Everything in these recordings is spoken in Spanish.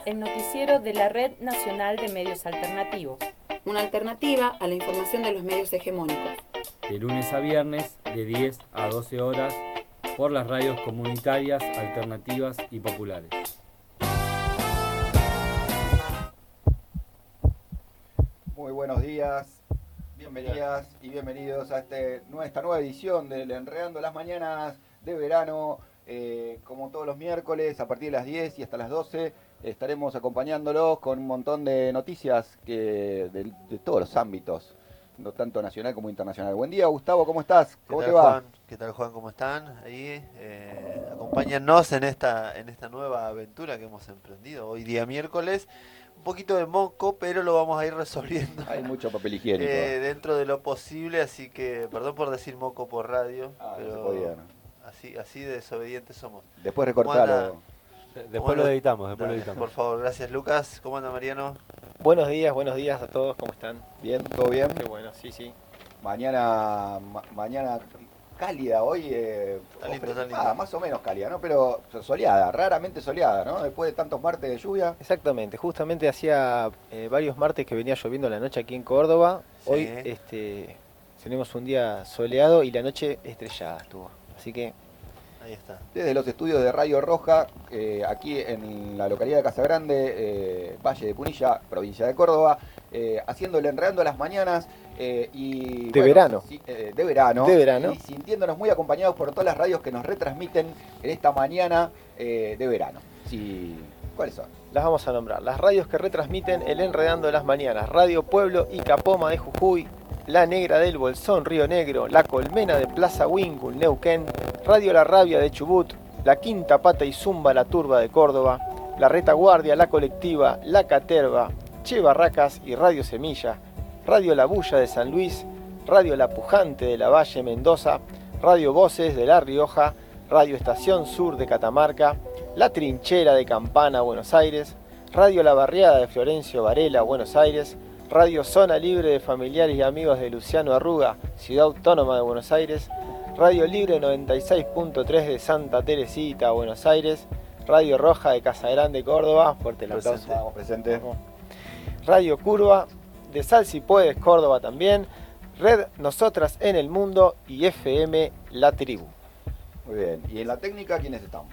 el noticiero de la Red Nacional de Medios Alternativos. Una alternativa a la información de los medios hegemónicos. De lunes a viernes, de 10 a 12 horas, por las radios comunitarias, alternativas y populares. Muy buenos días, bienvenidas y bienvenidos a esta nueva edición del Enredando las Mañanas de verano. Como todos los miércoles, a partir de las 10 y hasta las 12, estaremos acompañándolos con un montón de noticias de todos los ámbitos, no tanto nacional como internacional. Buen día, Gustavo, ¿cómo estás? ¿Cómo te va? Juan? ¿Qué tal, Juan? ¿Cómo están? Ahí, acompáñennos en esta nueva aventura que hemos emprendido. Hoy día miércoles, un poquito de moco, pero lo vamos a ir resolviendo. Hay mucho papel higiénico. Dentro de lo posible, así que, perdón por decir moco por radio, pero no se podía, ¿no? Así de desobedientes somos. Después recortarlo. Después lo editamos, Por favor, gracias, Lucas. ¿Cómo anda, Mariano? Buenos días a todos, ¿cómo están? ¿Bien? ¿Todo bien? Qué bueno, sí. Mañana cálida hoy, Está lindo. Más o menos cálida, ¿no? Pero soleada, raramente soleada, ¿no? Después de tantos martes de lluvia. Exactamente, justamente hacía varios martes que venía lloviendo la noche aquí en Córdoba. Sí. Hoy tenemos un día soleado y la noche estrellada estuvo, así que... Ahí está. Desde los estudios de Radio Roja, aquí en la localidad de Casagrande, Valle de Punilla, provincia de Córdoba, haciéndole Enredando las Mañanas. De verano. Sí, de verano. Y sintiéndonos muy acompañados por todas las radios que nos retransmiten en esta mañana de verano. Sí, ¿cuáles son? Las vamos a nombrar. Las radios que retransmiten el Enredando de las Mañanas. Radio Pueblo y Capoma de Jujuy, La Negra del Bolsón, Río Negro, La Colmena de Plaza Huíncul, Neuquén, Radio La Rabia de Chubut, La Quinta Pata y Zumba, La Turba de Córdoba, La Retaguardia, La Colectiva, La Caterva, Che Barracas y Radio Semilla, Radio La Bulla de San Luis, Radio La Pujante de La Valle, Mendoza, Radio Voces de La Rioja, Radio Estación Sur de Catamarca, La Trinchera de Campana, Buenos Aires, Radio La Barriada de Florencio Varela, Buenos Aires, Radio Zona Libre de Familiares y Amigos de Luciano Arruga, Ciudad Autónoma de Buenos Aires, Radio Libre 96.3 de Santa Teresita, Buenos Aires, Radio Roja de Casagrande, Córdoba, fuerte el aplauso. Vamos, presente. Radio Curva de Sal Si Puedes, Córdoba también, Red Nosotras en el Mundo y FM La Tribu. Muy bien, ¿y en la técnica quiénes están?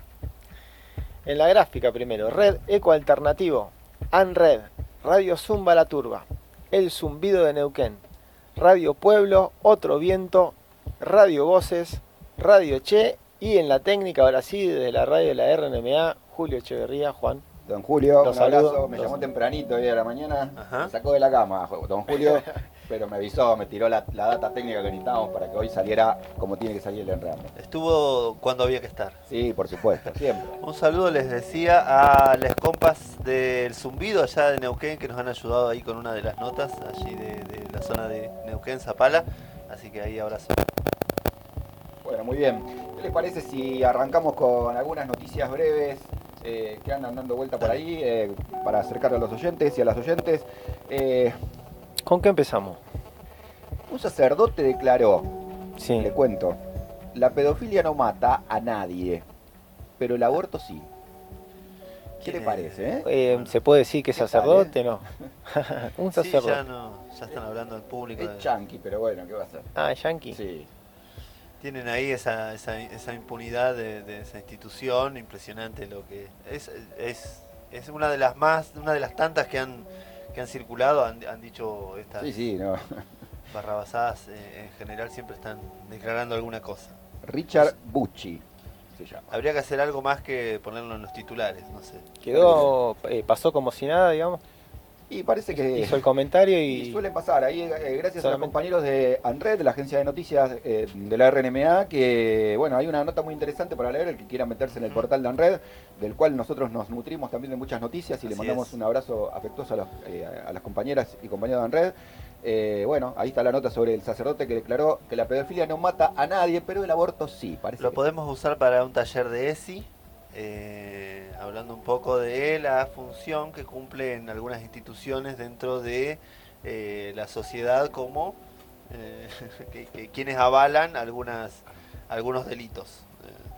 En la gráfica primero, Red Eco Alternativo, ANRED, Radio Zumba La Turba, El Zumbido de Neuquén, Radio Pueblo, Otro Viento, Radio Voces, Radio Che y en la técnica ahora sí, desde la radio de la RNMA, Julio Echeverría, Juan. Don Julio, Los un abrazo, saludo. me llamó tempranito hoy a la mañana, Ajá. me sacó de la cama, don Julio, pero me avisó, me tiró la data técnica que necesitábamos para que hoy saliera como tiene que salir el Enredando. Estuvo cuando había que estar. Sí, por supuesto, siempre. Un saludo les decía a las compas del Zumbido allá de Neuquén que nos han ayudado ahí con una de las notas allí de la zona de Neuquén, Zapala, así que ahí abrazo. Bueno, muy bien. ¿Qué les parece si arrancamos con algunas noticias breves que andan dando vuelta por ahí para acercar a los oyentes y a las oyentes? ¿Con qué empezamos? Un sacerdote declaró, Sí. le cuento, la pedofilia no mata a nadie, pero el aborto sí. ¿Qué le parece? ¿Se puede decir que es ¿Qué tal, sacerdote? No. Un Sí, sacerdote. ya están hablando en público. Es yanqui, pero bueno, ¿qué va a hacer? Ah, yankee. Sí. Tienen ahí esa impunidad de esa institución, impresionante lo que es una de las tantas que han circulado, han dicho estas Sí, no. barrabasadas, en general siempre están declarando alguna cosa. Richard Bucci se llama. Habría que hacer algo más que ponerlo en los titulares, no sé. Pasó como si nada, digamos. Y parece que... Hizo el comentario Y y... suelen pasar ahí, gracias a los solamente- compañeros de ANRED, de la agencia de noticias de la RNMA, que bueno, hay una nota muy interesante para leer, el que quiera meterse en el portal de ANRED, del cual nosotros nos nutrimos también de muchas noticias y le Así mandamos es. un abrazo afectuoso a las compañeras y compañeros de ANRED. Bueno, ahí está la nota sobre el sacerdote que declaró que la pedofilia no mata a nadie, pero el aborto sí, parece Lo que podemos usar para un taller de ESI, hablando un poco de la función que cumple en algunas instituciones dentro de la sociedad como quienes avalan algunos delitos.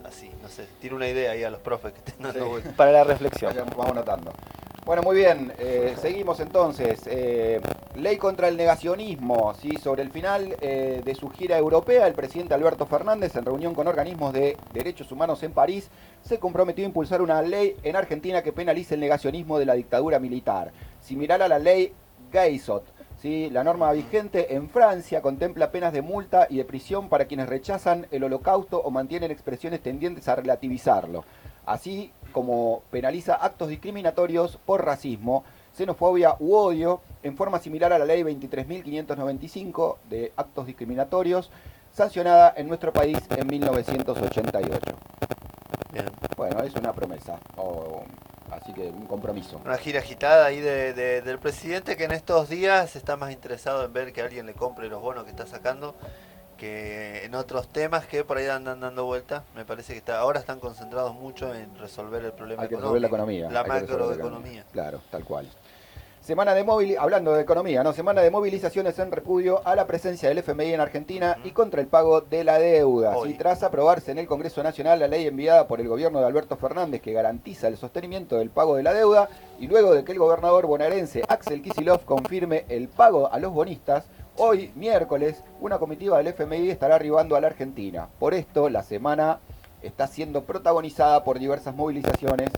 así, no sé, tiro una idea ahí a los profes que estén dando vueltas. Para la reflexión. Vamos anotando. Bueno, muy bien, seguimos entonces. Ley contra el negacionismo. ¿Sí? Sobre el final de su gira europea, el presidente Alberto Fernández, en reunión con organismos de derechos humanos en París, se comprometió a impulsar una ley en Argentina que penalice el negacionismo de la dictadura militar, similar a la ley Gueysot. ¿Sí? La norma vigente en Francia contempla penas de multa y de prisión para quienes rechazan el holocausto o mantienen expresiones tendientes a relativizarlo, así como penaliza actos discriminatorios por racismo, xenofobia u odio, en forma similar a la ley 23.595 de actos discriminatorios, sancionada en nuestro país en 1988. Bien. Bueno, es una promesa, así que un compromiso. Una gira agitada ahí del presidente, que en estos días está más interesado en ver que alguien le compre los bonos que está sacando que en otros temas que por ahí andan dando vuelta. Me parece que ahora están concentrados mucho en resolver el problema económico. Resolver la economía. La macroeconomía. Claro, tal cual. Hablando de economía, ¿no? Semana de movilizaciones en repudio a la presencia del FMI en Argentina y contra el pago de la deuda. ¿Sí? Tras aprobarse en el Congreso Nacional la ley enviada por el gobierno de Alberto Fernández que garantiza el sostenimiento del pago de la deuda, y luego de que el gobernador bonaerense Axel Kicillof confirme el pago a los bonistas, hoy, miércoles, una comitiva del FMI estará arribando a la Argentina. Por esto, la semana está siendo protagonizada por diversas movilizaciones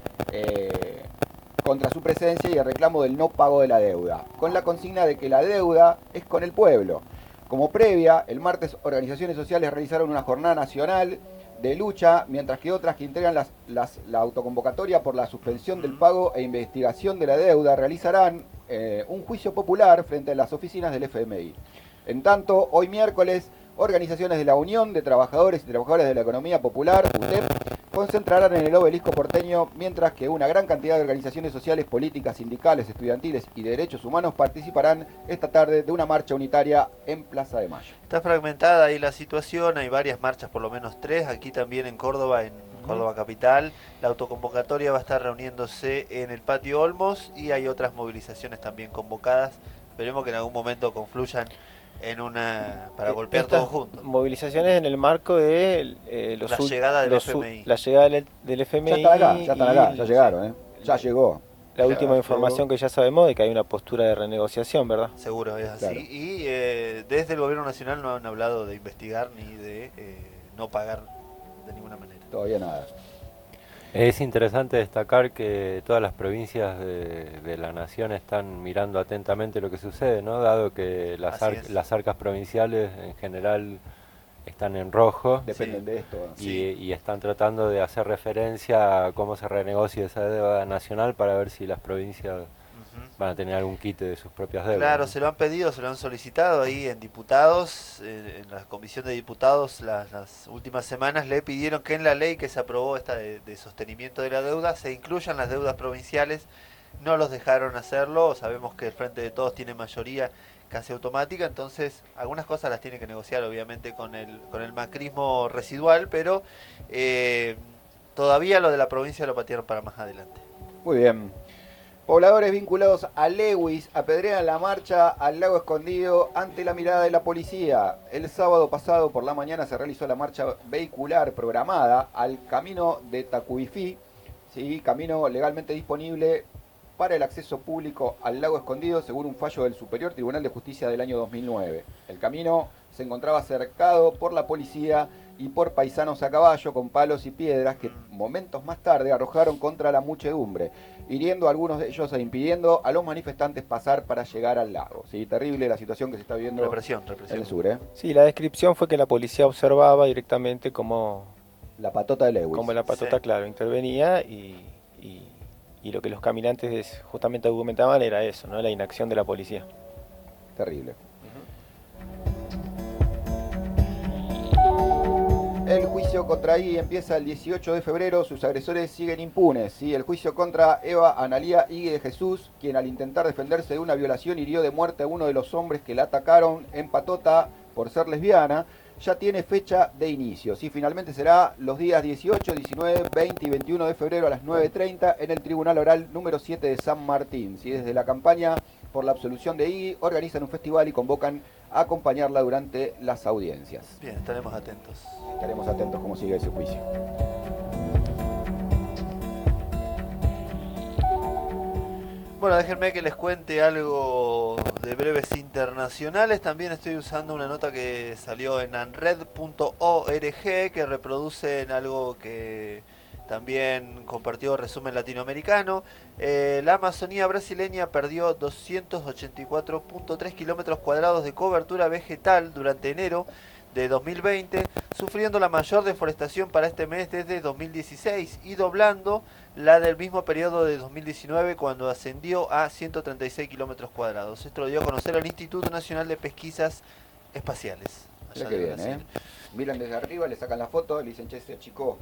contra su presencia y el reclamo del no pago de la deuda, con la consigna de que la deuda es con el pueblo. Como previa, el martes organizaciones sociales realizaron una jornada nacional de lucha, mientras que otras que integran la autoconvocatoria por la suspensión del pago e investigación de la deuda realizarán un juicio popular frente a las oficinas del FMI. En tanto, hoy miércoles, organizaciones de la Unión de Trabajadores y Trabajadoras de la Economía Popular, UTEP, concentrarán en el obelisco porteño, mientras que una gran cantidad de organizaciones sociales, políticas, sindicales, estudiantiles y de derechos humanos participarán esta tarde de una marcha unitaria en Plaza de Mayo. Está fragmentada ahí la situación, hay varias marchas, por lo menos 3, aquí también en Córdoba, Córdoba capital. La autoconvocatoria va a estar reuniéndose en el Patio Olmos y hay otras movilizaciones también convocadas. Esperemos que en algún momento confluyan en una para golpear todos juntos. Movilizaciones en el marco de la llegada del FMI. La llegada del FMI. Ya están acá, ya llegaron, ya llegó. La última información que ya sabemos de que hay una postura de renegociación, ¿verdad? Seguro, es así. Claro. Y desde el gobierno nacional no han hablado de investigar ni de no pagar de ninguna manera. Todavía nada. Es interesante destacar que todas las provincias de la nación están mirando atentamente lo que sucede, ¿no? Dado que las arcas provinciales en general están en rojo. Dependen de esto. Y están tratando de hacer referencia a cómo se renegocia esa deuda nacional para ver si las provincias van a tener algún quite de sus propias deudas. Claro, se lo han pedido, se lo han solicitado ahí en diputados, en la comisión de diputados las últimas semanas le pidieron que en la ley que se aprobó esta de sostenimiento de la deuda se incluyan las deudas provinciales. No los dejaron hacerlo, sabemos que el Frente de Todos tiene mayoría casi automática, entonces algunas cosas las tiene que negociar obviamente con el macrismo residual, pero todavía lo de la provincia lo patearon para más adelante. Muy bien. Pobladores vinculados a Lewis apedrean la marcha al Lago Escondido ante la mirada de la policía. El sábado pasado por la mañana se realizó la marcha vehicular programada al camino de Tacuifí, ¿sí? Camino legalmente disponible para el acceso público al Lago Escondido según un fallo del Superior Tribunal de Justicia del año 2009. El camino se encontraba cercado por la policía y por paisanos a caballo con palos y piedras que momentos más tarde arrojaron contra la muchedumbre, hiriendo a algunos de ellos e impidiendo a los manifestantes pasar para llegar al lago. Sí, terrible la situación que se está viviendo represión. en el sur. Sí, la descripción fue que la policía observaba directamente como la patota de Lewis. Como la patota, sí. Claro, intervenía y lo que los caminantes justamente argumentaban era eso, ¿no? La inacción de la policía. Terrible. El juicio contra I empieza el 18 de febrero, sus agresores siguen impunes. ¿Sí? El juicio contra Eva Analía Igue de Jesús, quien al intentar defenderse de una violación hirió de muerte a uno de los hombres que la atacaron en Patota por ser lesbiana, ya tiene fecha de inicio. ¿Sí? Finalmente será los días 18, 19, 20 y 21 de febrero a las 9:30 en el Tribunal Oral número 7 de San Martín. ¿Sí? Desde la campaña por la absolución de Iggy organizan un festival y convocan a acompañarla durante las audiencias. Bien, estaremos atentos. Estaremos atentos cómo sigue ese juicio. Bueno, déjenme que les cuente algo de breves internacionales. También estoy usando una nota que salió en anred.org que reproduce en algo que también compartió Resumen Latinoamericano. La Amazonía brasileña perdió 284.3 kilómetros cuadrados de cobertura vegetal durante enero de 2020, sufriendo la mayor deforestación para este mes desde 2016 y doblando la del mismo periodo de 2019 cuando ascendió a 136 kilómetros cuadrados. Esto lo dio a conocer el Instituto Nacional de Pesquisas Espaciales. Mira que bien, miran desde arriba, le sacan la foto, le dicen, che, se achicó.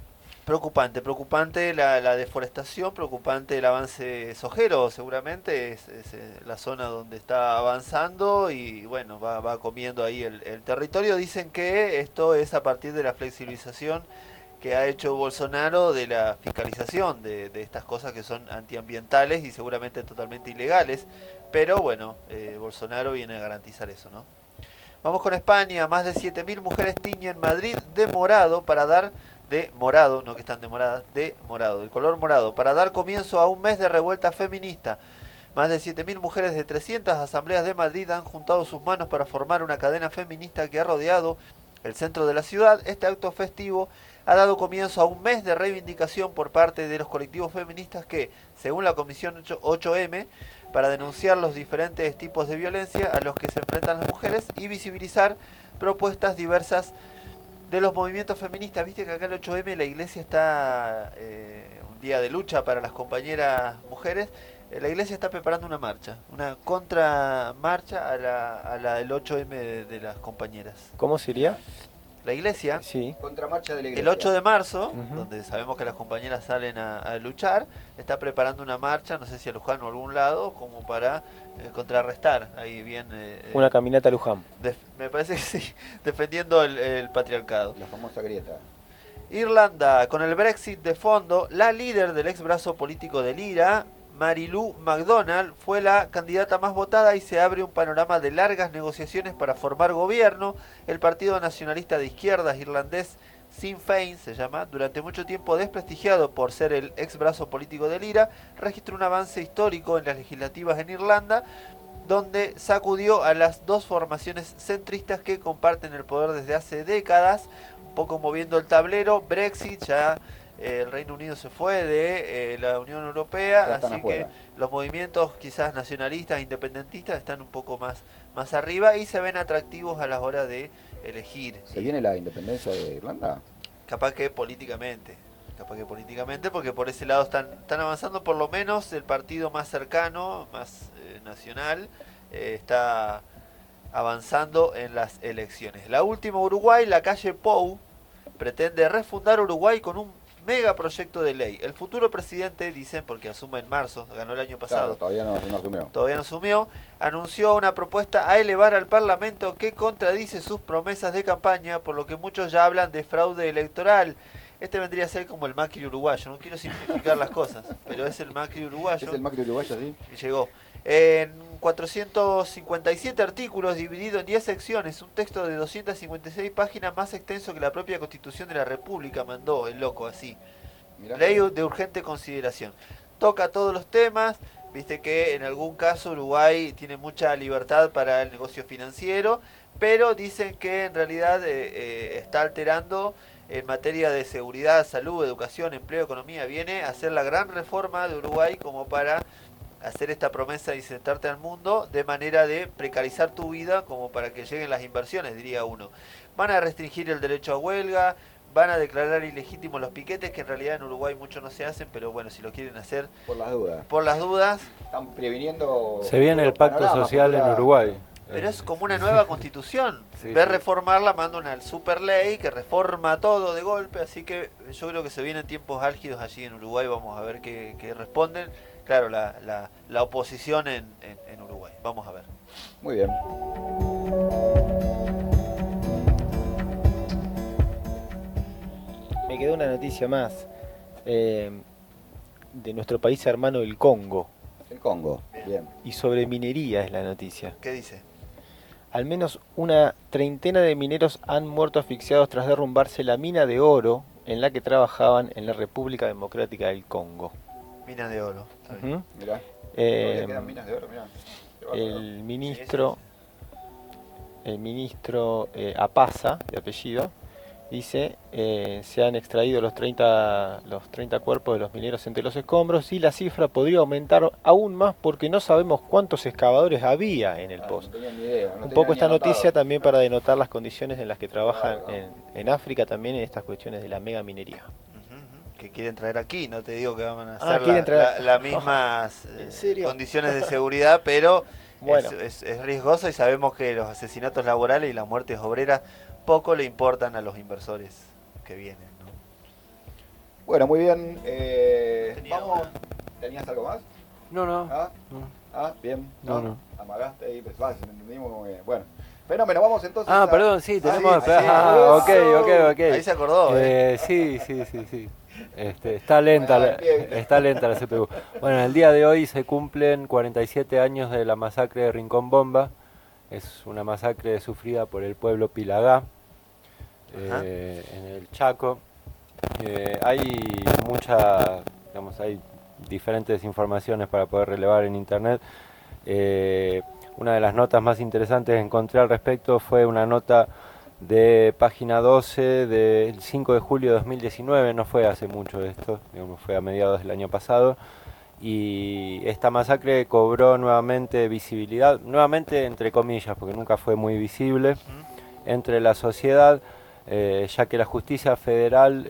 Preocupante la deforestación, preocupante el avance sojero, seguramente es la zona donde está avanzando y bueno, va comiendo ahí el territorio. Dicen que esto es a partir de la flexibilización que ha hecho Bolsonaro de la fiscalización de estas cosas que son antiambientales y seguramente totalmente ilegales, pero bueno, Bolsonaro viene a garantizar eso, ¿no? Vamos con España. Más de 7.000 mujeres tiñen Madrid de morado para dar... de morado, no que están demoradas, de morado, el color morado, para dar comienzo a un mes de revuelta feminista. Más de 7.000 mujeres de 300 asambleas de Madrid han juntado sus manos para formar una cadena feminista que ha rodeado el centro de la ciudad. Este acto festivo ha dado comienzo a un mes de reivindicación por parte de los colectivos feministas que, según la Comisión 8M, para denunciar los diferentes tipos de violencia a los que se enfrentan las mujeres y visibilizar propuestas diversas de los movimientos feministas. Viste que acá el 8M la iglesia está un día de lucha para las compañeras mujeres. La iglesia está preparando una marcha, una contramarcha a la del 8M de las compañeras. ¿Cómo sería? La iglesia, sí. Contramarcha de la iglesia. El 8 de marzo, donde sabemos que las compañeras salen a luchar, está preparando una marcha, no sé si a Luján o a algún lado, como para contrarrestar, ahí bien... una caminata a Luján. Me parece que sí, defendiendo el patriarcado. La famosa grieta. Irlanda, con el Brexit de fondo, la líder del ex brazo político del IRA, Marilu McDonald, fue la candidata más votada y se abre un panorama de largas negociaciones para formar gobierno. El Partido Nacionalista de Izquierdas irlandés Sinn Féin se llama, durante mucho tiempo desprestigiado por ser el ex brazo político del IRA, registró un avance histórico en las legislativas en Irlanda, donde sacudió a las dos formaciones centristas que comparten el poder desde hace décadas, un poco moviendo el tablero. Brexit, ya el Reino Unido se fue de la Unión Europea, así afuera. Que los movimientos quizás nacionalistas, independentistas están un poco más arriba y se ven atractivos a la hora de elegir. ¿Se viene la independencia de Irlanda? Capaz que políticamente, porque por ese lado están avanzando. Por lo menos el partido más cercano, más nacional, está avanzando en las elecciones. La última, Uruguay, la calle Pou pretende refundar Uruguay con un megaproyecto de ley. El futuro presidente, dicen, porque asume en marzo, ganó el año pasado. Claro, todavía no asumió. Anunció una propuesta a elevar al Parlamento que contradice sus promesas de campaña, por lo que muchos ya hablan de fraude electoral. Este vendría a ser como el Macri uruguayo. No quiero simplificar las cosas, pero es el Macri uruguayo. Es el Macri uruguayo, sí. Y llegó. En 457 artículos, dividido en 10 secciones, un texto de 256 páginas, más extenso que la propia Constitución de la República, mandó el loco así. Mirá, ley de urgente consideración. Toca todos los temas, viste que en algún caso Uruguay tiene mucha libertad para el negocio financiero, pero dicen que en realidad está alterando en materia de seguridad, salud, educación, empleo, economía. Viene a hacer la gran reforma de Uruguay como para hacer esta promesa de insertarte al mundo de manera de precarizar tu vida como para que lleguen las inversiones, diría uno. Van a restringir el derecho a huelga, van a declarar ilegítimos los piquetes, que en realidad en Uruguay muchos no se hacen, pero bueno, si lo quieren hacer... Por las dudas. Están previniendo... Se viene el pacto social en Uruguay. Pero es como una nueva constitución. Sí, Ver reformarla, manda una super ley que reforma todo de golpe, así que yo creo que se vienen tiempos álgidos allí en Uruguay. Vamos a ver qué responden. Claro, la oposición en Uruguay. Vamos a ver. Muy bien. Me quedó una noticia más de nuestro país hermano, el Congo. El Congo, bien. Y sobre minería es la noticia. ¿Qué dice? Al menos una treintena de mineros han muerto asfixiados tras derrumbarse la mina de oro en la que trabajaban en la República Democrática del Congo. Mina de oro. Está bien. Ujú. Mirá, Eh, todavía quedan minas de oro, mirá. Qué bárbaro. el ministro Apaza, de apellido, dice, se han extraído los 30 cuerpos de los mineros entre los escombros y la cifra podría aumentar aún más porque no sabemos cuántos excavadores había en el pozo. No tenía ni idea, no Un tenía poco ni esta anotado. noticia también para denotar las condiciones en las que trabajan Claro. en África también en estas cuestiones de la mega minería. Que quieren traer aquí, no te digo que van a Ah, hacer quieren traer- las mismas ¿En serio? condiciones de seguridad, pero Bueno. es riesgoso y sabemos que los asesinatos laborales y las muertes obreras poco le importan a los inversores que vienen, ¿no? Bueno, muy bien. Tenía Vamos. una. ¿Tenías algo más? No, no. ¿Ah? no. Ah, bien. No. Amagaste ahí, pues va, entendimos muy bien. Bueno, fenómeno, vamos entonces. Ah, a- perdón, sí, tenemos... sí, ok. Ahí se acordó, Sí. Está lenta la CPU. Bueno, el día de hoy se cumplen 47 años de la masacre de Rincón Bomba. Es una masacre sufrida por el pueblo Pilagá en el Chaco. Hay hay diferentes informaciones para poder relevar en internet. Una de las notas más interesantes que encontré al respecto fue una nota de página 12 del 5 de julio de 2019, no fue hace mucho esto, digamos, fue a mediados del año pasado, y esta masacre cobró nuevamente visibilidad, nuevamente entre comillas, porque nunca fue muy visible, entre la sociedad, ya que la justicia federal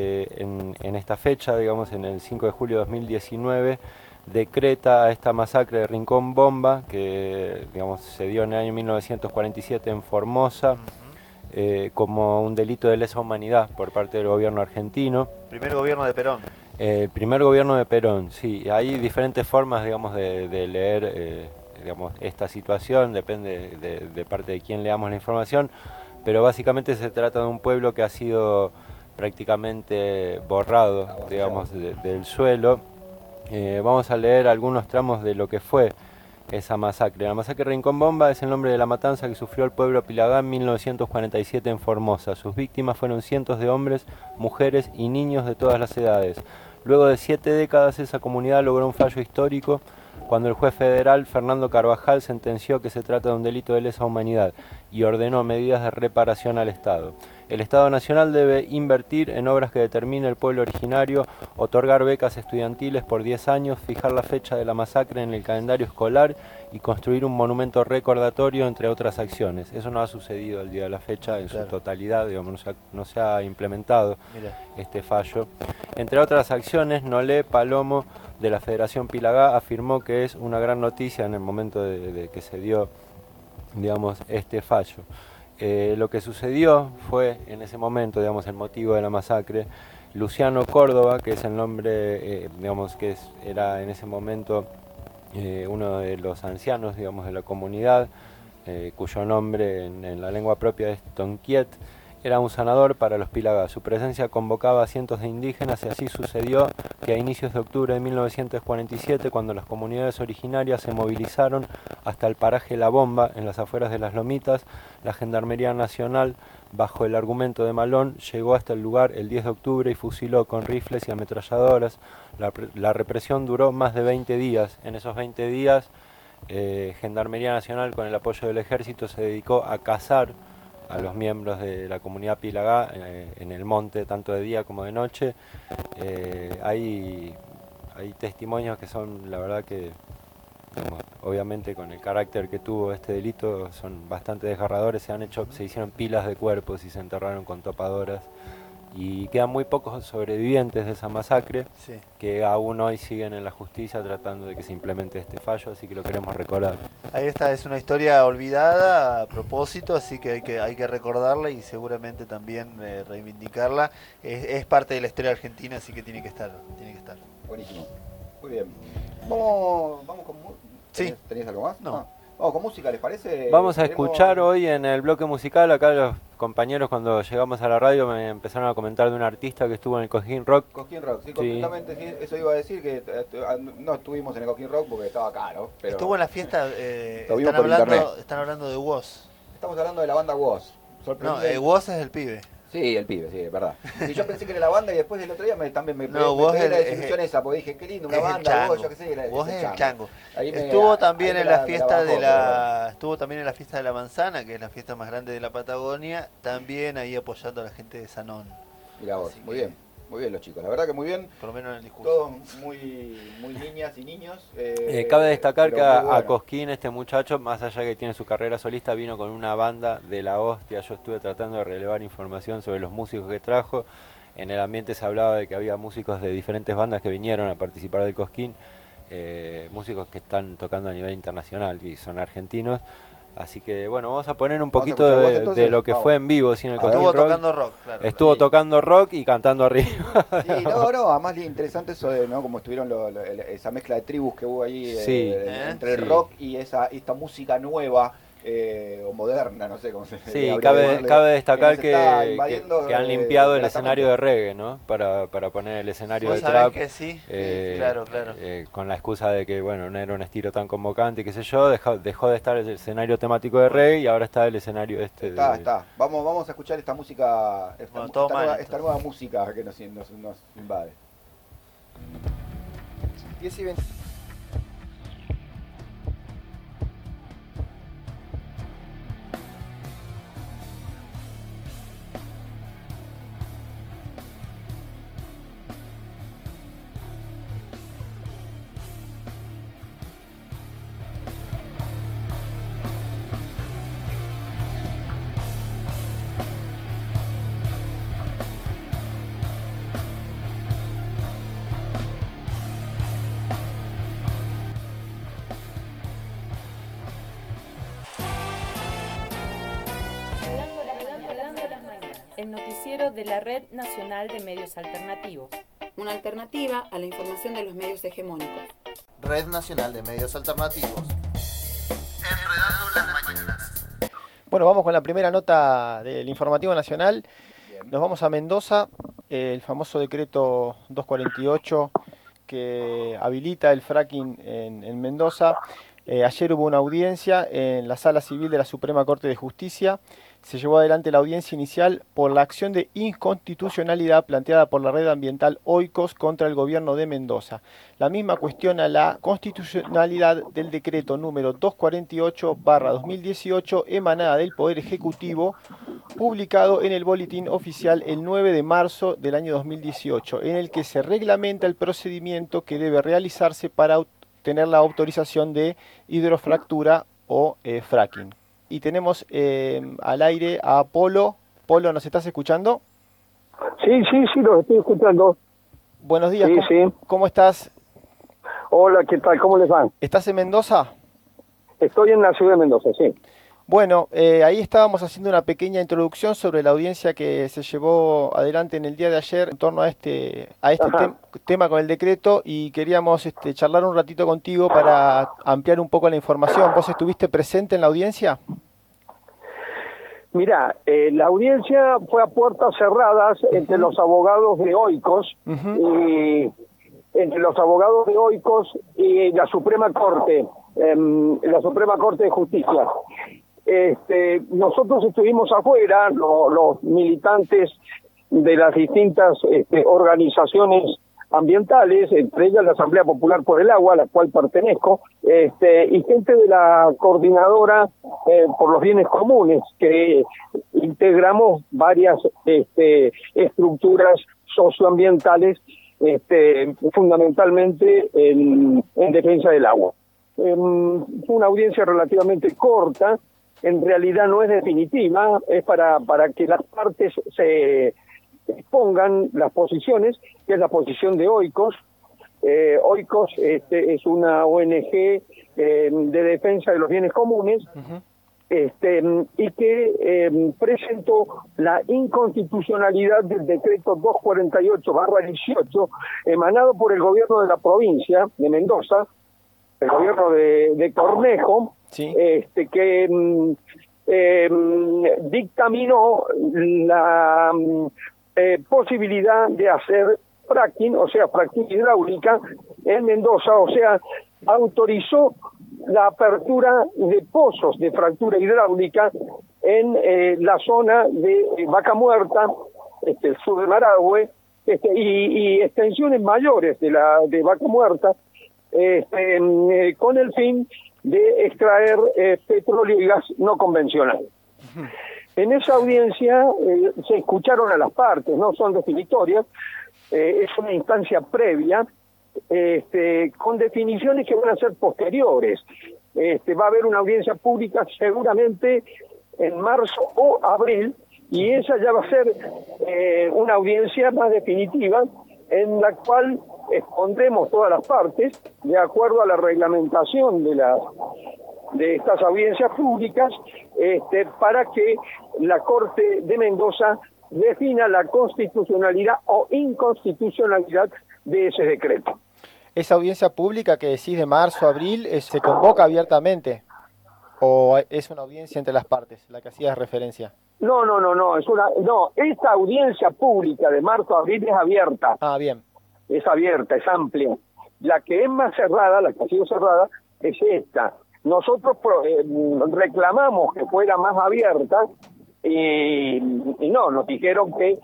en esta fecha, digamos en el 5 de julio de 2019, decreta esta masacre de Rincón Bomba, que digamos se dio en el año 1947 en Formosa, como un delito de lesa humanidad por parte del gobierno argentino. Primer gobierno de Perón. El primer gobierno de Perón, sí. Hay diferentes formas, digamos, de leer, digamos, esta situación, depende de parte de quién leamos la información, pero básicamente se trata de un pueblo que ha sido prácticamente borrado, digamos, del suelo. Vamos a leer algunos tramos de lo que fue esa masacre. La masacre de Rincón Bomba es el nombre de la matanza que sufrió el pueblo Pilagá en 1947 en Formosa. Sus víctimas fueron cientos de hombres, mujeres y niños de todas las edades. Luego de 7 décadas esa comunidad logró un fallo histórico cuando el juez federal Fernando Carvajal sentenció que se trata de un delito de lesa humanidad y ordenó medidas de reparación al Estado. El Estado Nacional debe invertir en obras que determine el pueblo originario, otorgar becas estudiantiles por 10 años, fijar la fecha de la masacre en el calendario escolar y construir un monumento recordatorio, entre otras acciones. Eso no ha sucedido al día de la fecha en su totalidad, digamos, no se ha implementado este fallo. Entre otras acciones, Nolé Palomo, de la Federación Pilagá, afirmó que es una gran noticia en el momento de que se dio, digamos, este fallo. Lo que sucedió fue, en ese momento, digamos, el motivo de la masacre, Luciano Córdoba, que es el nombre, digamos, era en ese momento uno de los ancianos, digamos, de la comunidad, cuyo nombre en la lengua propia es Tonquiet, era un sanador para los Pilagá. Su presencia convocaba a cientos de indígenas y así sucedió que a inicios de octubre de 1947, cuando las comunidades originarias se movilizaron hasta el paraje La Bomba, en las afueras de Las Lomitas, la Gendarmería Nacional, bajo el argumento de Malón, llegó hasta el lugar el 10 de octubre y fusiló con rifles y ametralladoras. La represión duró más de 20 días. En esos 20 días, Gendarmería Nacional, con el apoyo del ejército, se dedicó a cazar a los miembros de la comunidad Pilagá en el monte, tanto de día como de noche. Hay testimonios que son, la verdad que, obviamente con el carácter que tuvo este delito, son bastante desgarradores. Se hicieron pilas de cuerpos y se enterraron con topadoras. Y quedan muy pocos sobrevivientes de esa masacre, que aún hoy siguen en la justicia tratando de que se implemente este fallo, así que lo queremos recordar. Ahí está, es una historia olvidada a propósito, así que hay que recordarla y seguramente también reivindicarla. Es parte de la historia argentina, así que tiene que estar. Buenísimo. Muy bien. Vamos con... Sí. ¿Tenías algo más? No. Vamos con música, ¿les parece? Vamos a escuchar hoy en el bloque musical, acá los compañeros cuando llegamos a la radio me empezaron a comentar de un artista que estuvo en el Cosquín Rock. Cosquín Rock, sí, completamente, sí, eso iba a decir, que no estuvimos en el Cosquín Rock porque estaba caro. Pero estuvo en la fiesta, están hablando de Woz. Estamos hablando de la banda Woz. No, Woz es el pibe. Sí, el pibe, sí, es verdad. Y yo pensé que era la banda y después del otro día también me no, pegué la desilusión esa, porque dije, qué lindo, una banda, Woz, yo qué sé. Woz es el chango. Estuvo también en la fiesta de la... Estuvo también en la fiesta de la manzana, que es la fiesta más grande de la Patagonia, también ahí apoyando a la gente de Sanón. Mirá vos, muy bien los chicos, la verdad que muy bien. Por lo menos en el discurso. Todos muy niñas y niños. Cabe destacar que a Cosquín, este muchacho, más allá de que tiene su carrera solista, vino con una banda de la hostia. Yo estuve tratando de relevar información sobre los músicos que trajo. En el ambiente se hablaba de que había músicos de diferentes bandas que vinieron a participar del Cosquín, músicos que están tocando a nivel internacional y son argentinos. Así que bueno, vamos a poner un poquito de lo que fue en vivo. ¿Sí? En el estuvo tocando rock, claro. Estuvo tocando rock y cantando arriba. Sí, además interesante eso de, ¿no? Como estuvieron esa mezcla de tribus que hubo ahí entre el rock y esta música nueva. O moderna, no sé cómo se Sí, cabe destacar que han limpiado el escenario de reggae, ¿no? Para poner el escenario de trap. Que sí? Claro. Con la excusa de que, bueno, no era un estilo tan convocante, qué sé yo, dejó de estar el escenario temático de reggae y ahora está el escenario este. Está. Vamos a escuchar esta música, esta nueva música que nos invade. 10 y 20. El noticiero de la Red Nacional de Medios Alternativos. Una alternativa a la información de los medios hegemónicos. Red Nacional de Medios Alternativos. Enredando las mañanas. Bueno, vamos con la primera nota del informativo nacional. Nos vamos a Mendoza, el famoso decreto 248 que habilita el fracking en Mendoza. Ayer hubo una audiencia en la Sala Civil de la Suprema Corte de Justicia. Se llevó adelante la audiencia inicial por la acción de inconstitucionalidad planteada por la red ambiental Oikos contra el gobierno de Mendoza. La misma cuestiona la constitucionalidad del decreto número 248/2018 emanada del Poder Ejecutivo, publicado en el Boletín Oficial el 9 de marzo del año 2018, en el que se reglamenta el procedimiento que debe realizarse para obtener la autorización de hidrofractura o fracking. Y tenemos al aire a Polo. Polo, ¿nos estás escuchando? Sí, los estoy escuchando. Buenos días, sí. ¿Cómo estás? Hola, ¿qué tal? ¿Cómo les va? ¿Estás en Mendoza? Estoy en la ciudad de Mendoza, sí. Bueno, ahí estábamos haciendo una pequeña introducción sobre la audiencia que se llevó adelante en el día de ayer en torno a este tema con el decreto, y queríamos charlar un ratito contigo para ampliar un poco la información. ¿Vos estuviste presente en la audiencia? Mirá, la audiencia fue a puertas cerradas entre los abogados de Oikos y la Suprema Corte, la Suprema Corte de Justicia. Nosotros estuvimos afuera, los militantes de las distintas organizaciones ambientales, entre ellas la Asamblea Popular por el Agua, a la cual pertenezco, y gente de la Coordinadora por los Bienes Comunes, que integramos varias estructuras socioambientales, fundamentalmente en defensa del agua. Fue una audiencia relativamente corta. En realidad no es definitiva, es para que las partes se expongan las posiciones, que es la posición de Oikos. Oikos es una ONG de defensa de los bienes comunes, y que presentó la inconstitucionalidad del decreto 248/18 emanado por el gobierno de la provincia de Mendoza, el gobierno de Cornejo, Sí. Que dictaminó la posibilidad de hacer fracking, o sea, fractura hidráulica en Mendoza, o sea, autorizó la apertura de pozos de fractura hidráulica en la zona de Vaca Muerta, el sur de Marahue, y extensiones mayores de Vaca Muerta, con el fin de extraer petróleo y gas no convencional. En esa audiencia se escucharon a las partes, no son definitorias, es una instancia previa, con definiciones que van a ser posteriores. Va a haber una audiencia pública seguramente en marzo o abril, y esa ya va a ser una audiencia más definitiva, en la cual expondremos todas las partes de acuerdo a la reglamentación de estas audiencias públicas, para que la Corte de Mendoza defina la constitucionalidad o inconstitucionalidad de ese decreto. ¿Esa audiencia pública que decís de marzo a abril se convoca abiertamente o es una audiencia entre las partes, la que hacías referencia? No, esta audiencia pública de marzo a abril es abierta. Ah, bien. Es abierta, es amplia. La que es más cerrada, la que ha sido cerrada, es esta. Nosotros reclamamos que fuera más abierta y no, nos dijeron que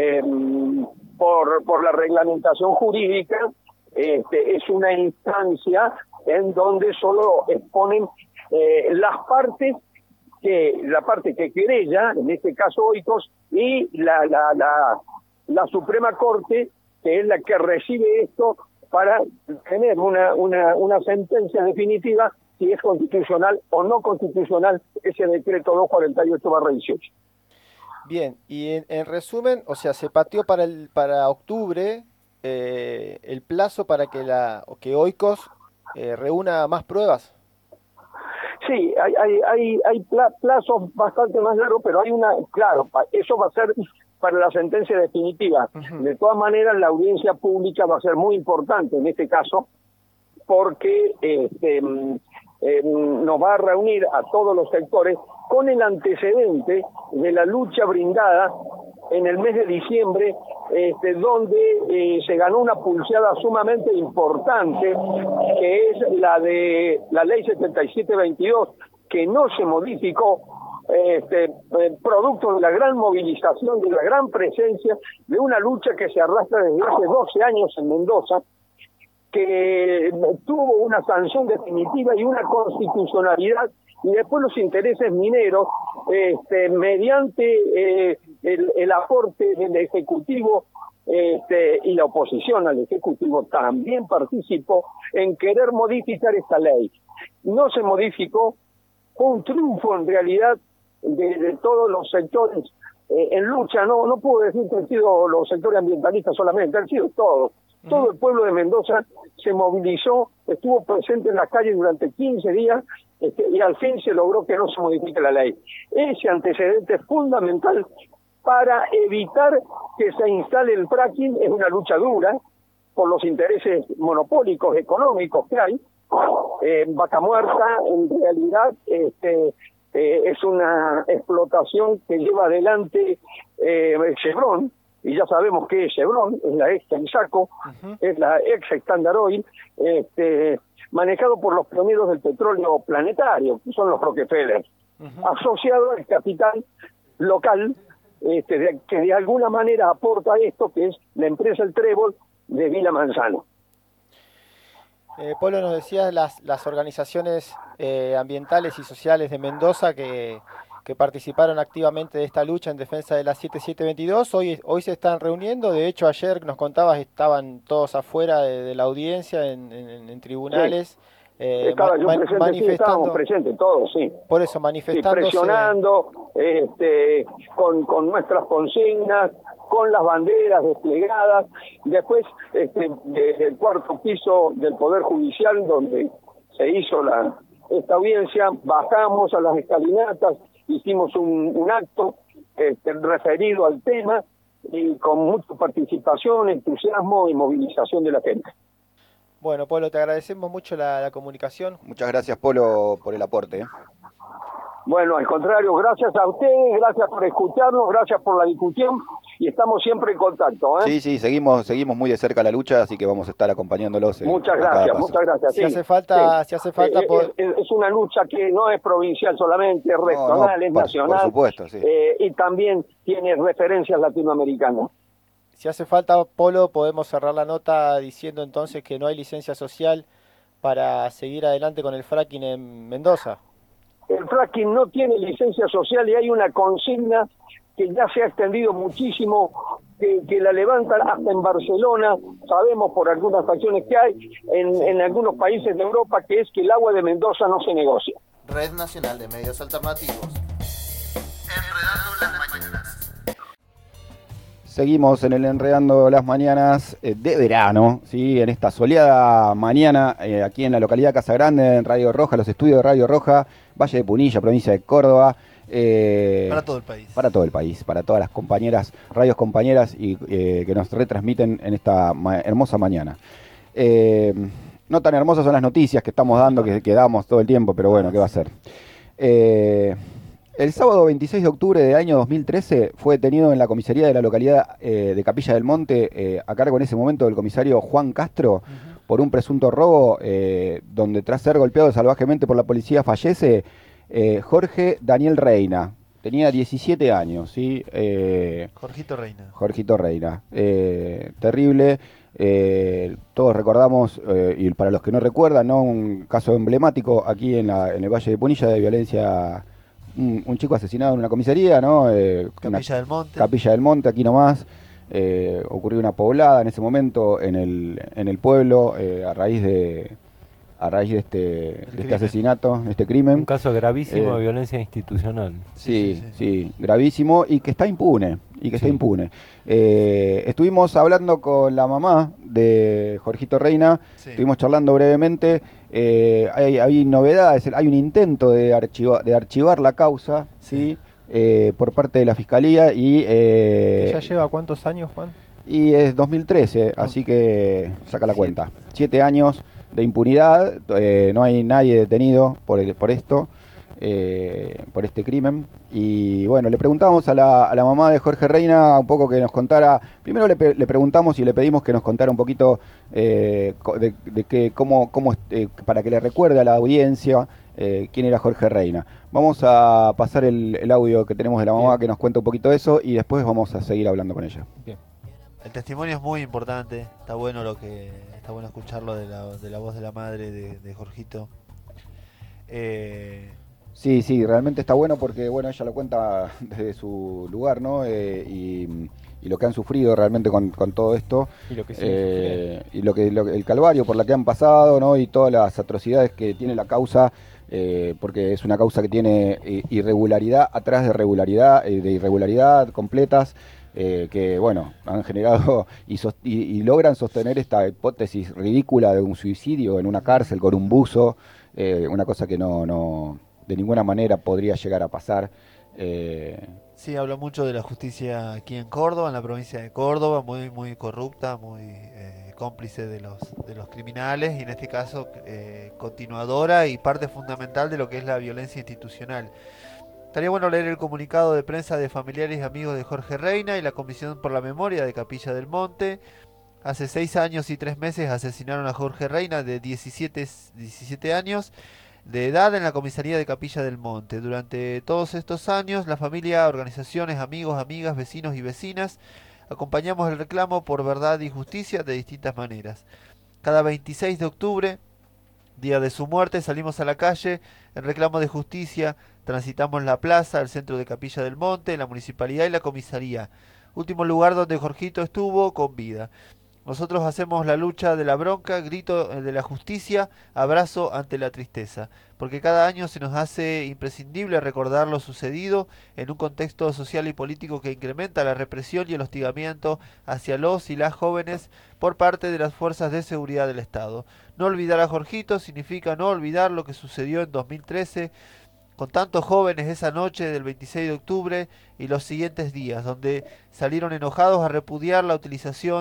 por la reglamentación jurídica es una instancia en donde solo exponen las partes la parte que querella, en este caso Oikos, y la Suprema Corte, que es la que recibe esto para tener una sentencia definitiva si es constitucional o no constitucional ese decreto 248/18. Bien, y en resumen, o sea, se pateó para octubre el plazo para que Oikos reúna más pruebas. Sí, hay plazos bastante más largos, pero hay eso va a ser para la sentencia definitiva. De todas maneras, la audiencia pública va a ser muy importante en este caso, porque nos va a reunir a todos los sectores con el antecedente de la lucha brindada en el mes de diciembre, donde se ganó una pulseada sumamente importante, que es la de la ley 7722, que no se modificó, producto de la gran movilización, de la gran presencia de una lucha que se arrastra desde hace 12 años en Mendoza, que tuvo una sanción definitiva y una constitucionalidad, y después los intereses mineros, mediante el aporte del Ejecutivo y la oposición al Ejecutivo también participó en querer modificar esta ley. No se modificó, fue un triunfo en realidad de todos los sectores en lucha, no puedo decir que han sido los sectores ambientalistas solamente, han sido todos. Todo el pueblo de Mendoza se movilizó, estuvo presente en las calles durante 15 días y al fin se logró que no se modifique la ley. Ese antecedente es fundamental para evitar que se instale el fracking. Es una lucha dura por los intereses monopólicos económicos que hay. Vaca Muerta en realidad es una explotación que lleva adelante Chevron, y ya sabemos que es Chevron, es la ex Texaco, es la ex Standard Oil, manejado por los pioneros del petróleo planetario, que son los Rockefeller, asociado al capital local, que de alguna manera aporta esto, que es la empresa El Trébol de Vila Manzano. Polo, nos decías las organizaciones ambientales y sociales de Mendoza que participaron activamente de esta lucha en defensa de la 7722, hoy se están reuniendo. De hecho, ayer nos contabas, estaban todos afuera de la audiencia en tribunales. Sí. Estaba yo presente, sí, estábamos presentes todos, sí. Por eso, manifestándose. Sí, presionando, con nuestras consignas, con las banderas desplegadas. Después, desde el cuarto piso del Poder Judicial, donde se hizo esta audiencia, bajamos a las escalinatas, hicimos un acto referido al tema y con mucha participación, entusiasmo y movilización de la gente. Bueno, Polo, te agradecemos mucho la comunicación. Muchas gracias, Polo, por el aporte. Bueno, al contrario, gracias a ustedes, gracias por escucharnos, gracias por la discusión y estamos siempre en contacto. Sí, seguimos muy de cerca la lucha, así que vamos a estar acompañándolos. Muchas gracias. Si hace falta, es una lucha que no es provincial solamente, es regional, es nacional. Por supuesto, sí. Y también tiene referencias latinoamericanas. Si hace falta, Polo, podemos cerrar la nota diciendo entonces que no hay licencia social para seguir adelante con el fracking en Mendoza. El fracking no tiene licencia social y hay una consigna que ya se ha extendido muchísimo, que la levantan hasta en Barcelona, sabemos por algunas acciones que hay en algunos países de Europa, que es que el agua de Mendoza no se negocia. Red Nacional de Medios Alternativos. Enredando las mañanas. Seguimos en el Enredando las Mañanas de verano, ¿sí? En esta soleada mañana, aquí en la localidad de Casa Grande, en Radio Roja, los estudios de Radio Roja, Valle de Punilla, provincia de Córdoba. Para todo el país. Para todo el país, para todas las compañeras, radios compañeras y que nos retransmiten en esta hermosa mañana. No tan hermosas son las noticias que estamos dando, que damos todo el tiempo, pero bueno, ¿qué va a ser? El sábado 26 de octubre del año 2013 fue detenido en la comisaría de la localidad de Capilla del Monte, a cargo en ese momento del comisario Juan Castro, por un presunto robo, donde tras ser golpeado salvajemente por la policía fallece Jorge Daniel Reina. Tenía 17 años, ¿sí? Jorgito Reina. Terrible. Todos recordamos, y para los que no recuerdan, ¿no? Un caso emblemático aquí en el Valle de Punilla de violencia. Un chico asesinado en una comisaría, ¿no? Capilla del Monte, aquí nomás. Ocurrió una poblada en ese momento en el pueblo a raíz de este asesinato, este crimen. Un caso gravísimo de violencia institucional. Sí, gravísimo y que está impune. Estuvimos hablando con la mamá de Jorgito Reina, estuvimos charlando brevemente. Hay novedades, hay un intento de archivar la causa, ¿sí? Por parte de la Fiscalía y... ¿Ya lleva cuántos años, Juan? Y es 2013, así que saca la cuenta. 7 años de impunidad, no hay nadie detenido por esto, por este crimen. Y bueno, le preguntamos a la mamá de Jorge Reina un poco que nos contara. Primero le preguntamos y le pedimos que nos contara un poquito para que le recuerde a la audiencia quién era Jorge Reina. Vamos a pasar el audio que tenemos de la mamá que nos cuenta un poquito eso y después vamos a seguir hablando con ella. Bien. El testimonio es muy importante, está bueno escucharlo de la voz de la madre de Jorgito. Sí, realmente está bueno porque ella lo cuenta desde su lugar, ¿no? Y lo que han sufrido realmente con todo esto. Y lo que siguen sufriendo. Y el calvario por la que han pasado, ¿no? Y todas las atrocidades que tiene la causa, porque es una causa que tiene irregularidad atrás de irregularidad completas. Que han generado y logran sostener esta hipótesis ridícula de un suicidio en una cárcel con un buzo, una cosa que no de ninguna manera podría llegar a pasar. Sí, habla mucho de la justicia aquí en Córdoba, en la provincia de Córdoba, muy muy corrupta, muy cómplice de los criminales y en este caso continuadora y parte fundamental de lo que es la violencia institucional. Estaría bueno leer el comunicado de prensa de familiares y amigos de Jorge Reina y la Comisión por la Memoria de Capilla del Monte. Hace 6 años y 3 meses asesinaron a Jorge Reina, de 17 años de edad, en la comisaría de Capilla del Monte. Durante todos estos años, la familia, organizaciones, amigos, amigas, vecinos y vecinas acompañamos el reclamo por verdad y justicia de distintas maneras. Cada 26 de octubre, día de su muerte, salimos a la calle en reclamo de justicia. Transitamos la plaza, el centro de Capilla del Monte, la municipalidad y la comisaría, último lugar donde Jorgito estuvo con vida. Nosotros hacemos la lucha de la bronca, grito de la justicia, abrazo ante la tristeza, porque cada año se nos hace imprescindible recordar lo sucedido en un contexto social y político que incrementa la represión y el hostigamiento hacia los y las jóvenes por parte de las fuerzas de seguridad del Estado. No olvidar a Jorgito significa no olvidar lo que sucedió en 2013, con tantos jóvenes esa noche del 26 de octubre y los siguientes días, donde salieron enojados a repudiar la utilización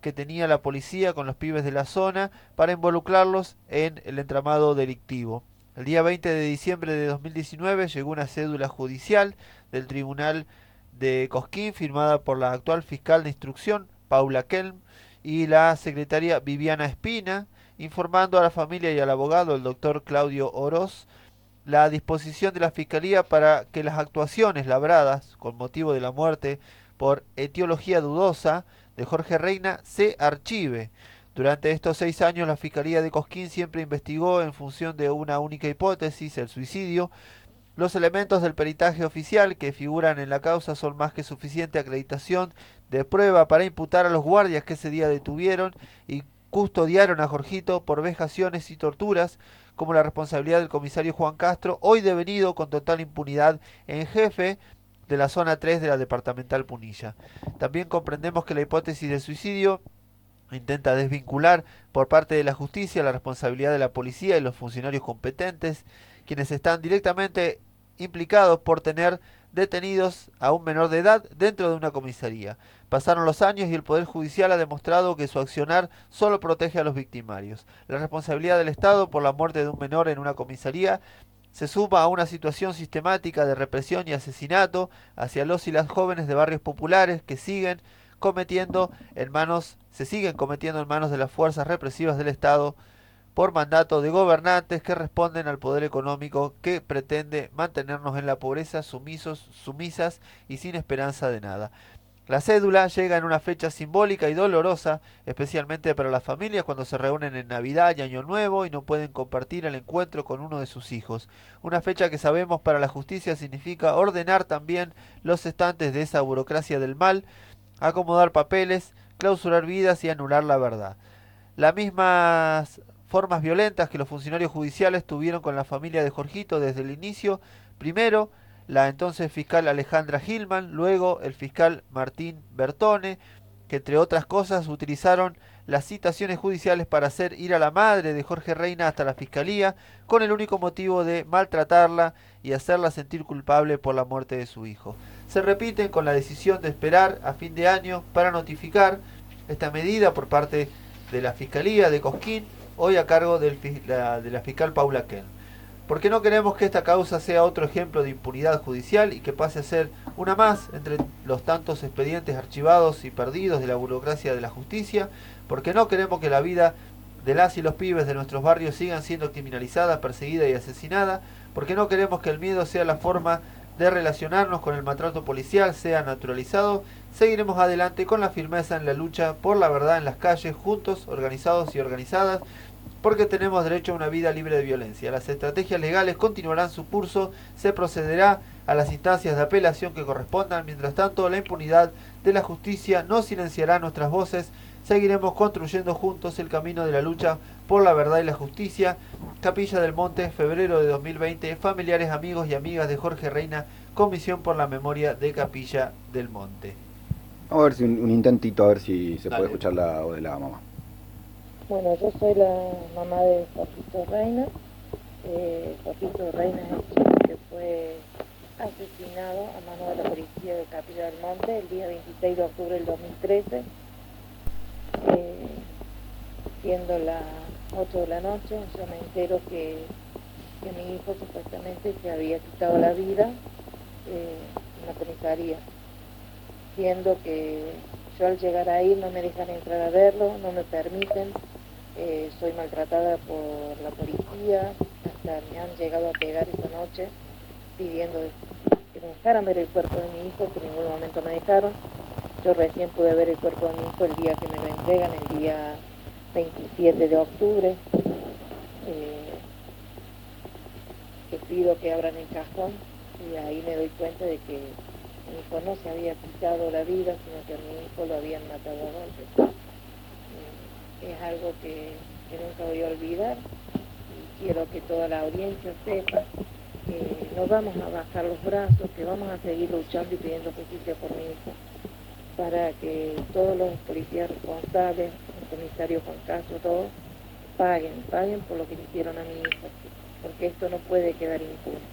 que tenía la policía con los pibes de la zona para involucrarlos en el entramado delictivo. El día 20 de diciembre de 2019 llegó una cédula judicial del Tribunal de Cosquín firmada por la actual fiscal de instrucción, Paula Kelm, y la secretaria Viviana Espina, informando a la familia y al abogado, el doctor Claudio Oroz, la disposición de la Fiscalía para que las actuaciones labradas con motivo de la muerte por etiología dudosa de Jorge Reina se archive. Durante estos 6 años la Fiscalía de Cosquín siempre investigó en función de una única hipótesis, el suicidio. Los elementos del peritaje oficial que figuran en la causa son más que suficiente acreditación de prueba para imputar a los guardias que ese día detuvieron y custodiaron a Jorgito por vejaciones y torturas, como la responsabilidad del comisario Juan Castro, hoy devenido con total impunidad en jefe de la zona 3 de la departamental Punilla. También comprendemos que la hipótesis de suicidio intenta desvincular por parte de la justicia la responsabilidad de la policía y los funcionarios competentes, quienes están directamente implicados por tener detenidos a un menor de edad dentro de una comisaría. Pasaron los años y el Poder Judicial ha demostrado que su accionar solo protege a los victimarios. La responsabilidad del Estado por la muerte de un menor en una comisaría se suma a una situación sistemática de represión y asesinato hacia los y las jóvenes de barrios populares que se siguen cometiendo en manos de las fuerzas represivas del Estado por mandato de gobernantes que responden al poder económico que pretende mantenernos en la pobreza, sumisas y sin esperanza de nada. La cédula llega en una fecha simbólica y dolorosa, especialmente para las familias cuando se reúnen en Navidad y Año Nuevo y no pueden compartir el encuentro con uno de sus hijos. Una fecha que sabemos para la justicia significa ordenar también los estantes de esa burocracia del mal, acomodar papeles, clausurar vidas y anular la verdad. Las mismas formas violentas que los funcionarios judiciales tuvieron con la familia de Jorgito desde el inicio, primero la entonces fiscal Alejandra Gilman, luego el fiscal Martín Bertone, que entre otras cosas utilizaron las citaciones judiciales para hacer ir a la madre de Jorge Reina hasta la fiscalía con el único motivo de maltratarla y hacerla sentir culpable por la muerte de su hijo. Se repiten con la decisión de esperar a fin de año para notificar esta medida por parte de la Fiscalía de Cosquín, hoy a cargo de la fiscal Paula Kelm. Porque no queremos que esta causa sea otro ejemplo de impunidad judicial y que pase a ser una más entre los tantos expedientes archivados y perdidos de la burocracia de la justicia, porque no queremos que la vida de las y los pibes de nuestros barrios sigan siendo criminalizadas, perseguidas y asesinadas, porque no queremos que el miedo sea la forma de relacionarnos con el maltrato policial, sea naturalizado. Seguiremos adelante con la firmeza en la lucha por la verdad en las calles, juntos, organizados y organizadas, porque tenemos derecho a una vida libre de violencia. Las estrategias legales continuarán su curso, se procederá a las instancias de apelación que correspondan. Mientras tanto, la impunidad de la justicia no silenciará nuestras voces. Seguiremos construyendo juntos el camino de la lucha por la verdad y la justicia. Capilla del Monte, febrero de 2020. Familiares, amigos y amigas de Jorge Reina, Comisión por la Memoria de Capilla del Monte. Vamos a ver si un intentito, a ver si se puede escuchar la voz de la mamá. Bueno, yo soy la mamá de Jorgito Reina. Jorgito Reina es el chico que fue asesinado a mano de la policía de Capilla del Monte el día 26 de octubre del 2013. Siendo las 8 de la noche, yo me entero que mi hijo supuestamente se había quitado la vida en la comisaría, siendo que yo al llegar ahí no me dejan entrar a verlo, no me permiten, soy maltratada por la policía, hasta me han llegado a pegar esa noche pidiendo que me dejaran ver el cuerpo de mi hijo, que en ningún momento me dejaron. Yo recién pude ver el cuerpo de mi hijo el día que me lo entregan, el día 27 de octubre, que pido que abran el cajón y ahí me doy cuenta de que mi hijo no se había quitado la vida, sino que a mi hijo lo habían matado a golpes. Es algo que nunca voy a olvidar y quiero que toda la audiencia sepa que no vamos a bajar los brazos, que vamos a seguir luchando y pidiendo justicia por mi hijo, para que todos los policías responsables, el comisario Juan Castro, todos, paguen por lo que le hicieron a mi hijo, porque esto no puede quedar impune.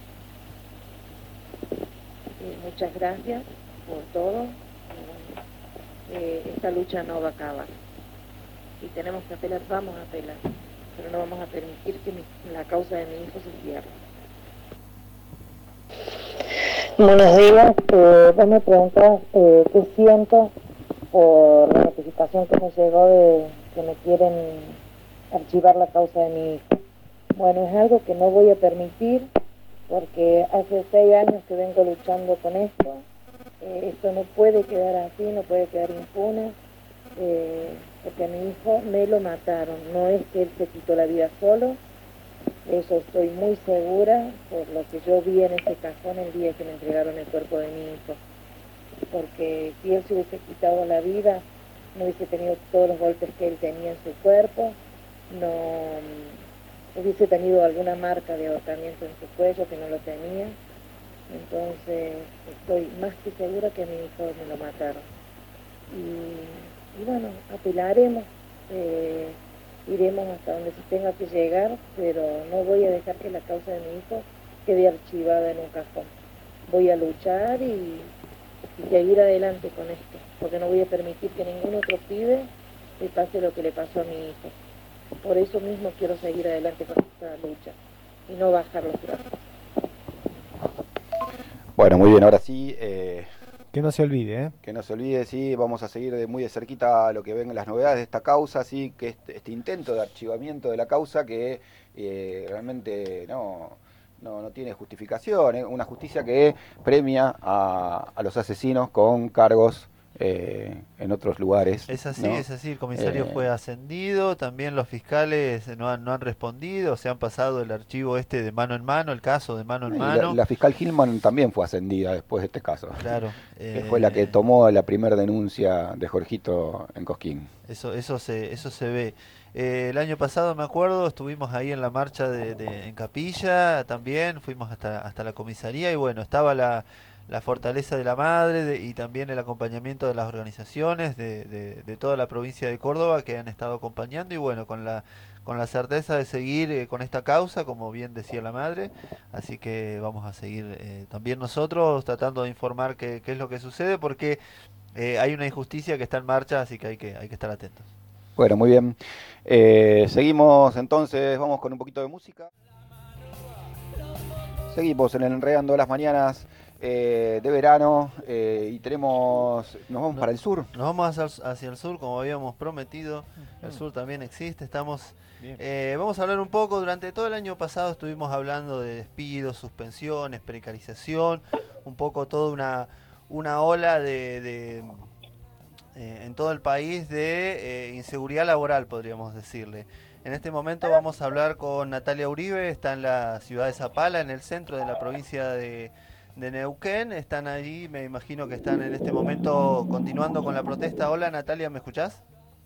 Muchas gracias por todo. Esta lucha no va a acabar. Si tenemos que apelar, vamos a apelar, pero no vamos a permitir que la causa de mi hijo se cierre. Buenos días, vos me preguntas qué siento por la notificación que me llegó de que me quieren archivar la causa de mi hijo. Bueno, es algo que no voy a permitir porque hace 6 años que vengo luchando con esto. Esto no puede quedar así, no puede quedar impune, porque a mi hijo me lo mataron, no es que él se quitó la vida solo. Eso estoy muy segura por lo que yo vi en ese cajón el día que me entregaron el cuerpo de mi hijo. Porque si él se hubiese quitado la vida, no hubiese tenido todos los golpes que él tenía en su cuerpo, no hubiese tenido alguna marca de ahorcamiento en su cuello que no lo tenía. Entonces estoy más que segura que a mi hijo me lo mataron. Y bueno, apelaremos. Iremos hasta donde se tenga que llegar, pero no voy a dejar que la causa de mi hijo quede archivada en un cajón. Voy a luchar y seguir adelante con esto, porque no voy a permitir que ningún otro pibe le pase lo que le pasó a mi hijo. Por eso mismo quiero seguir adelante con esta lucha y no bajar los brazos. Bueno, muy bien, ahora sí... Que no se olvide, ¿eh? Que no se olvide, sí, vamos a seguir muy de cerquita lo que vengan las novedades de esta causa, sí, que este intento de archivamiento de la causa que realmente no tiene justificación, una justicia que premia a los asesinos con cargos en otros lugares. Es así, ¿no? es así, el comisario fue ascendido, también los fiscales no han respondido, se han pasado el archivo de mano en mano, el caso de mano en mano. La fiscal Hillman también fue ascendida después de este caso. Claro. Que fue la que tomó la primera denuncia de Jorgito en Cosquín. Eso se ve. El año pasado, me acuerdo, estuvimos ahí en la marcha en Capilla, también fuimos hasta la comisaría y bueno, estaba la fortaleza de la madre y también el acompañamiento de las organizaciones de toda la provincia de Córdoba que han estado acompañando y bueno, con la certeza de seguir con esta causa, como bien decía la madre, así que vamos a seguir también nosotros tratando de informar qué es lo que sucede porque hay una injusticia que está en marcha, así que hay que estar atentos. Bueno, muy bien. Seguimos entonces, vamos con un poquito de música. Seguimos en el Enredando las Mañanas de verano y nos vamos para el sur. Nos vamos hacia el sur como habíamos prometido. El sur también existe, vamos a hablar un poco. Durante todo el año pasado estuvimos hablando de despidos, suspensiones, precarización, un poco toda una ola en todo el país de inseguridad laboral, podríamos decirle. En este momento vamos a hablar con Natalia Uribe, está en la ciudad de Zapala, en el centro de la provincia de Neuquén. Están allí, me imagino que están en este momento continuando con la protesta. Hola Natalia, ¿me escuchás?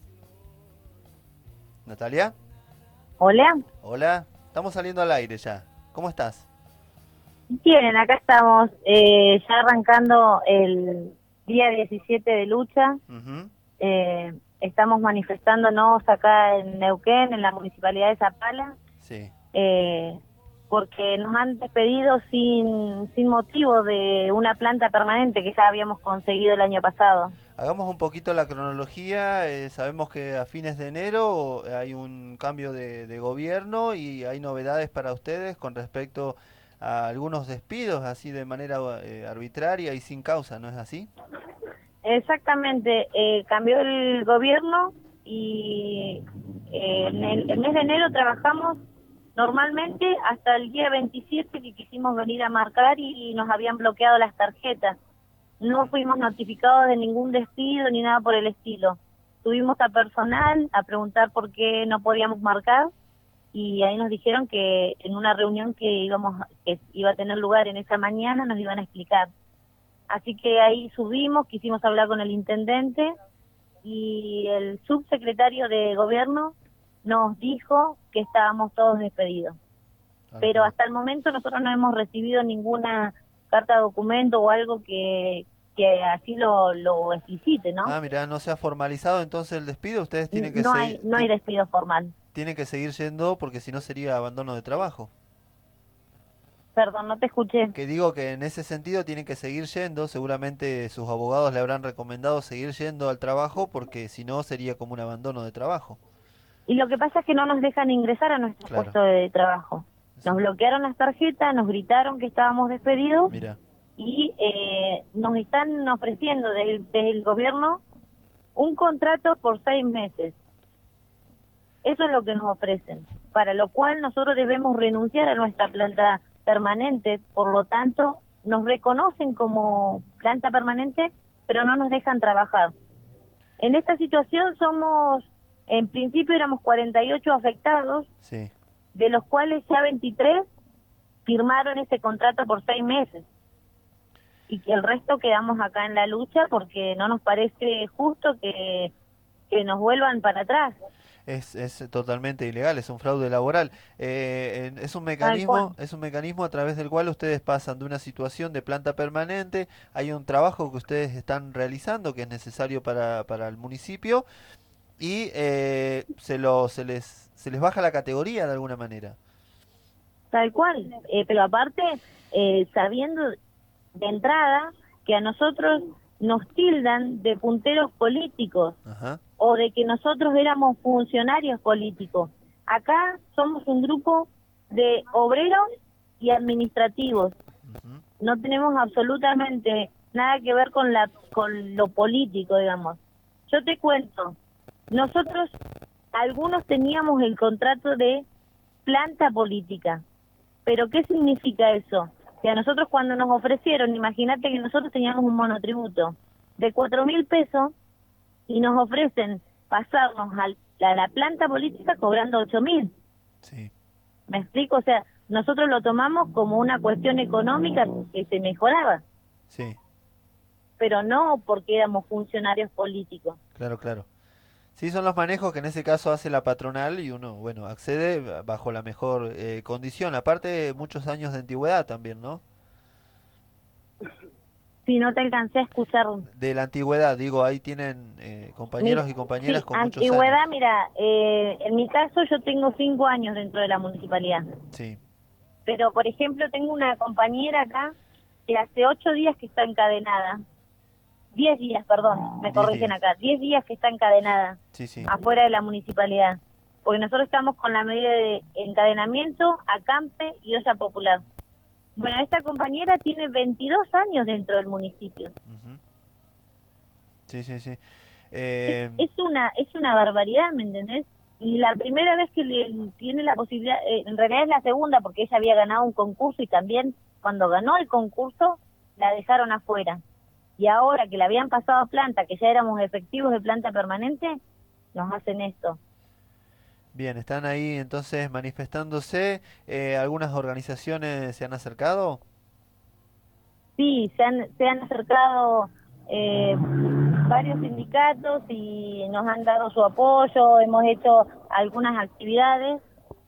¿Natalia? Hola. Hola, estamos saliendo al aire ya. ¿Cómo estás? Bien, acá estamos ya arrancando el día 17 de lucha. Estamos manifestándonos acá en Neuquén, en la municipalidad de Zapala. Sí. Porque nos han despedido sin motivo de una planta permanente que ya habíamos conseguido el año pasado. Hagamos un poquito la cronología. Sabemos que a fines de enero hay un cambio de gobierno y hay novedades para ustedes con respecto a algunos despidos así de manera arbitraria y sin causa, ¿no es así? Exactamente, cambió el gobierno y en el mes de enero trabajamos normalmente hasta el día 27 que quisimos venir a marcar y nos habían bloqueado las tarjetas. No fuimos notificados de ningún despido ni nada por el estilo. Tuvimos a personal a preguntar por qué no podíamos marcar y ahí nos dijeron que en una reunión que iba a tener lugar en esa mañana nos iban a explicar. Así que ahí subimos, quisimos hablar con el intendente y el subsecretario de gobierno nos dijo que estábamos todos despedidos. Pero hasta el momento nosotros no hemos recibido ninguna carta de documento o algo que así lo explicite, ¿no? Mira, no se ha formalizado entonces el despido, ustedes tienen que no hay despido formal. Tienen que seguir yendo porque si no sería abandono de trabajo. Perdón, no te escuché. Que digo que en ese sentido tienen que seguir yendo, seguramente sus abogados le habrán recomendado seguir yendo al trabajo porque si no sería como un abandono de trabajo. Y lo que pasa es que no nos dejan ingresar a nuestro Claro. puesto de trabajo. Nos bloquearon las tarjetas, nos gritaron que estábamos despedidos Mira, y nos están ofreciendo desde el gobierno un contrato por 6 meses. Eso es lo que nos ofrecen, para lo cual nosotros debemos renunciar a nuestra planta permanente, por lo tanto nos reconocen como planta permanente, pero no nos dejan trabajar. En esta situación somos, en principio éramos 48 afectados, sí. de los cuales ya 23 firmaron ese contrato por 6 meses. Y que el resto quedamos acá en la lucha porque no nos parece justo que nos vuelvan para atrás. Es totalmente ilegal, es un fraude laboral. Es un mecanismo a través del cual ustedes pasan de una situación de planta permanente, hay un trabajo que ustedes están realizando que es necesario para el municipio y se les baja la categoría de alguna manera. Tal cual, pero aparte, sabiendo de entrada que a nosotros nos tildan de punteros políticos. Ajá. O de que nosotros éramos funcionarios políticos. Acá somos un grupo de obreros y administrativos. No tenemos absolutamente nada que ver con lo político, digamos. Yo te cuento, nosotros algunos teníamos el contrato de planta política. ¿Pero qué significa eso? Que a nosotros cuando nos ofrecieron, imagínate que nosotros teníamos un monotributo de 4.000 pesos y nos ofrecen pasarnos a la planta política cobrando 8.000. Sí. ¿Me explico? O sea, nosotros lo tomamos como una cuestión económica que se mejoraba, Sí, pero no porque éramos funcionarios políticos. claro, claro. Sí, son los manejos que en ese caso hace la patronal y uno, bueno, accede bajo la mejor condición. Aparte, muchos años de antigüedad también, ¿no? Si no te alcancé a escuchar. De la antigüedad, digo, ahí tienen compañeros y compañeras Sí, con muchos antigüedad, años. mira, en mi caso yo tengo 5 años dentro de la municipalidad. Sí, Pero, por ejemplo, tengo una compañera acá que hace 8 días que está encadenada. 10 días, perdón, me 10 corrigen días. acá. 10 días que está encadenada sí, sí. afuera de la municipalidad. Porque nosotros estamos con la medida de encadenamiento, acampe y olla popular. Bueno, esta compañera tiene 22 años dentro del municipio. Ujú. Sí, sí, sí. Es una barbaridad, ¿me entendés? Y la primera vez que le tiene la posibilidad, en realidad es la segunda, porque ella había ganado un concurso y también cuando ganó el concurso la dejaron afuera. Y ahora que la habían pasado a planta, que ya éramos efectivos de planta permanente, nos hacen esto. Bien, están ahí entonces manifestándose. ¿Algunas organizaciones se han acercado? Sí, se han acercado varios sindicatos y nos han dado su apoyo, hemos hecho algunas actividades,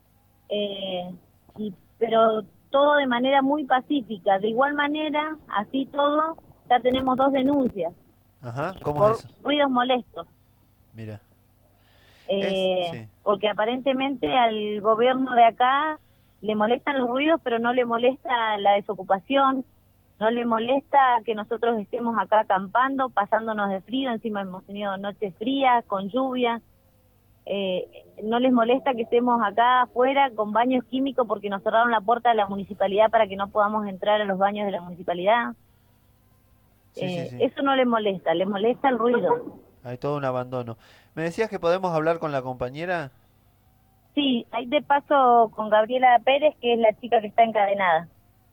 pero todo de manera muy pacífica. De igual manera, así todo, ya tenemos 2 denuncias Ajá, ¿cómo por es eso? ruidos molestos. Mira. Sí. Porque aparentemente al gobierno de acá le molestan los ruidos, pero no le molesta la desocupación, no le molesta que nosotros estemos acá acampando, pasándonos de frío, encima hemos tenido noches frías, con lluvia, no les molesta que estemos acá afuera con baños químicos porque nos cerraron la puerta de la municipalidad para que no podamos entrar a los baños de la municipalidad. Sí. Eso no les molesta el ruido. Hay todo un abandono. ¿Me decías que podemos hablar con la compañera? Sí, ahí te paso con Gabriela Pérez, que es la chica que está encadenada.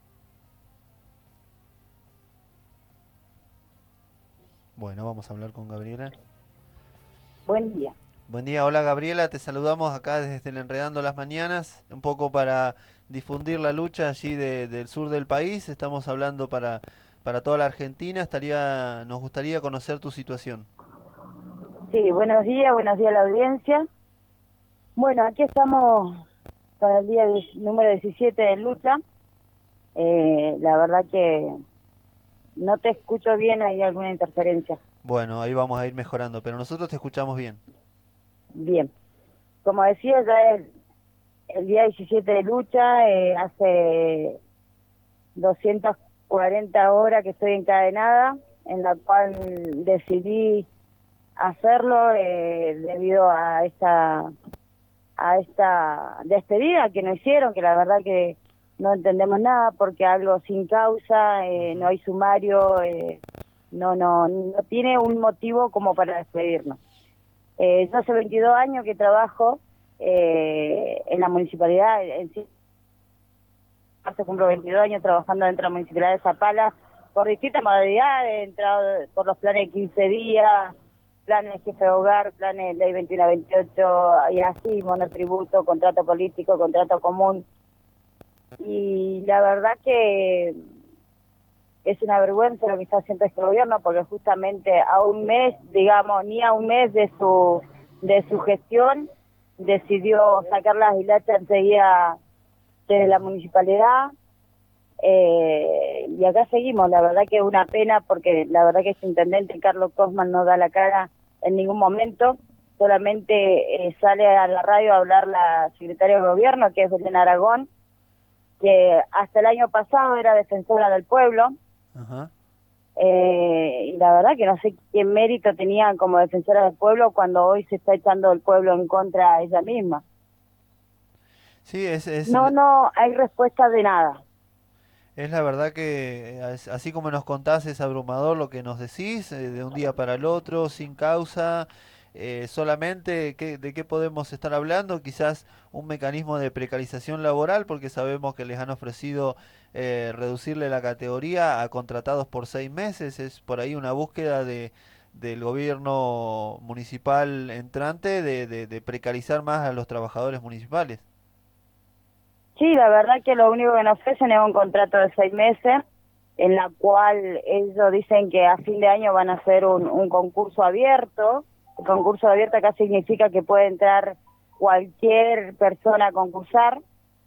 Bueno, vamos a hablar con Gabriela. Buen día. Buen día, hola Gabriela, te saludamos acá desde el Enredando las Mañanas, un poco para difundir la lucha allí del sur del país. Estamos hablando para toda la Argentina. Nos gustaría conocer tu situación. Sí, buenos días a la audiencia. Bueno, aquí estamos para el día número 17 de lucha. La verdad que no te escucho bien, hay alguna interferencia. Bueno, ahí vamos a ir mejorando, pero nosotros te escuchamos bien. Bien. Como decía, ya el día 17 de lucha, hace 240 horas que estoy encadenada, en la cual decidí hacerlo debido a esta despedida que nos hicieron, que la verdad que no entendemos nada, porque algo sin causa, no hay sumario, no tiene un motivo como para despedirnos. Yo hace 22 años que trabajo en la municipalidad, en sí, hace cumplo 22 años trabajando dentro de la municipalidad de Zapala, por distintas modalidades, he entrado por los planes de 15 días, planes jefe de hogar, planes ley 2128 y así, monotributo, contrato político, contrato común. Y la verdad que es una vergüenza lo que está haciendo este gobierno, porque justamente a un mes, digamos, ni a un mes de su gestión, decidió sacar las hilachas enseguida de la municipalidad. Y acá seguimos, la verdad que es una pena, porque la verdad que este intendente Carlos Cosman no da la cara en ningún momento, solamente sale a la radio a hablar la secretaria de gobierno, que es Belén Aragón, que hasta el año pasado era defensora del pueblo. Ajá. Y la verdad que no sé qué mérito tenía como defensora del pueblo cuando hoy se está echando el pueblo en contra de ella misma. Sí, No hay respuesta de nada. Es la verdad que, así como nos contás, es abrumador lo que nos decís, de un día para el otro, sin causa. Solamente, ¿de qué podemos estar hablando? Quizás un mecanismo de precarización laboral, porque sabemos que les han ofrecido reducirle la categoría a contratados por 6 meses. Es por ahí una búsqueda del gobierno municipal entrante de precarizar más a los trabajadores municipales. Sí, la verdad que lo único que nos ofrecen es un contrato de 6 meses, en la cual ellos dicen que a fin de año van a hacer un concurso abierto. El concurso abierto acá significa que puede entrar cualquier persona a concursar,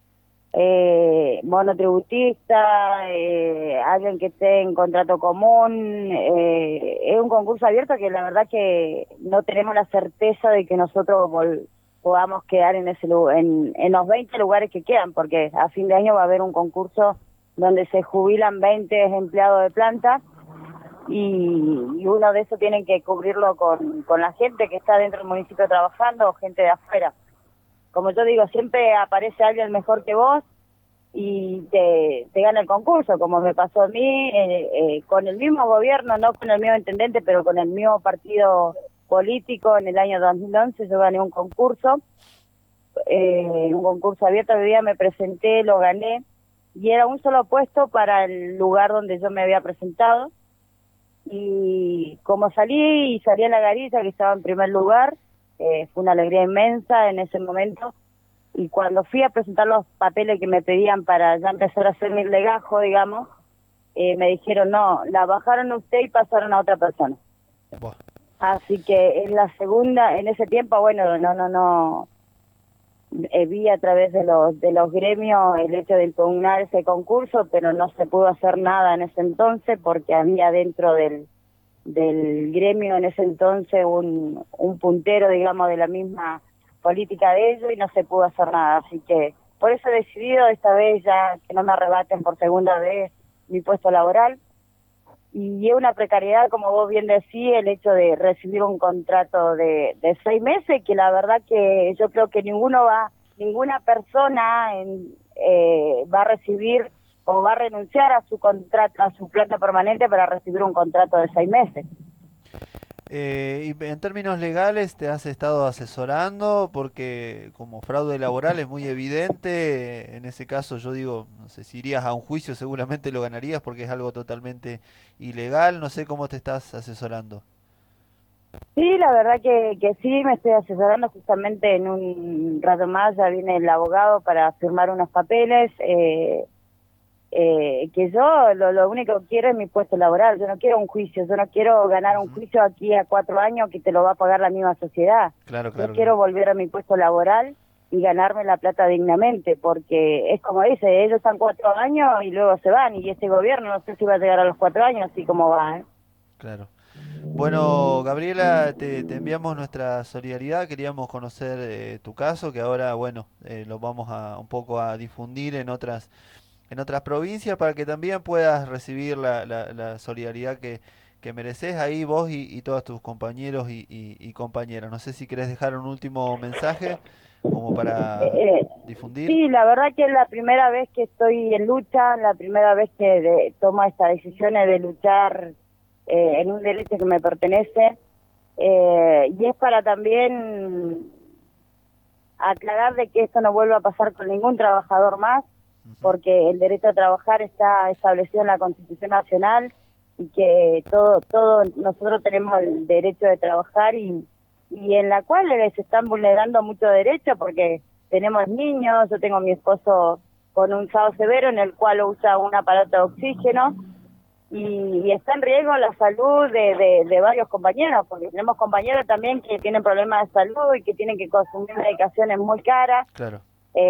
monotributista, alguien que esté en contrato común. Es un concurso abierto que la verdad que no tenemos la certeza de que nosotros podamos quedar en en los 20 lugares que quedan, porque a fin de año va a haber un concurso donde se jubilan 20 empleados de planta, y uno de esos tienen que cubrirlo con la gente que está dentro del municipio trabajando o gente de afuera. Como yo digo, siempre aparece alguien mejor que vos y te gana el concurso, como me pasó a mí, con el mismo gobierno, no con el mismo intendente, pero con el mismo partido político. En el año 2011 yo gané un concurso abierto, hoy día me presenté, lo gané, y era un solo puesto para el lugar donde yo me había presentado. Y como salí a la garita, que estaba en primer lugar, fue una alegría inmensa en ese momento. Y cuando fui a presentar los papeles que me pedían para ya empezar a hacer mi legajo, digamos, me dijeron, no, la bajaron a usted y pasaron a otra persona. Buah. Así que en la segunda, en ese tiempo, bueno, no vi a través de los gremios el hecho de impugnar ese concurso, pero no se pudo hacer nada en ese entonces, porque había dentro del gremio en ese entonces un puntero, digamos, de la misma política de ellos, y no se pudo hacer nada. Así que por eso he decidido esta vez ya que no me arrebaten por segunda vez mi puesto laboral. Y es una precariedad, como vos bien decís, el hecho de recibir un contrato de 6 meses, que la verdad que yo creo que ninguna persona va a recibir o va a renunciar a su contrato, a su planta permanente para recibir un contrato de 6 meses. Y en términos legales, ¿te has estado asesorando? Porque como fraude laboral es muy evidente. En ese caso, yo digo, no sé, si irías a un juicio seguramente lo ganarías, porque es algo totalmente ilegal. No sé cómo te estás asesorando. Sí, la verdad que sí, me estoy asesorando. Justamente en un rato más ya viene el abogado para firmar unos papeles. Que yo lo único que quiero es mi puesto laboral. Yo no quiero un juicio, yo no quiero ganar un juicio aquí a 4 años que te lo va a pagar la misma sociedad. Claro, yo quiero volver a mi puesto laboral y ganarme la plata dignamente, porque es como dice, ellos están 4 años y luego se van, y este gobierno no sé si va a llegar a los 4 años, así como va. Claro. Bueno, Gabriela, te enviamos nuestra solidaridad. Queríamos conocer tu caso, que ahora, bueno, lo vamos un poco a difundir en otras otras provincias para que también puedas recibir la solidaridad que mereces ahí vos y todos tus compañeros y compañeras. No sé si querés dejar un último mensaje como para difundir. Sí, la verdad que es la primera vez que estoy en lucha, la primera vez que tomo estas decisiones de luchar en un derecho que me pertenece, y es para también aclarar de que esto no vuelva a pasar con ningún trabajador más, porque el derecho a trabajar está establecido en la Constitución Nacional y que todos nosotros tenemos el derecho de trabajar y en la cual se están vulnerando muchos derechos porque tenemos niños. Yo tengo a mi esposo con un estado severo en el cual usa un aparato de oxígeno y está en riesgo la salud de varios compañeros, porque tenemos compañeros también que tienen problemas de salud y que tienen que consumir medicaciones muy caras. Claro.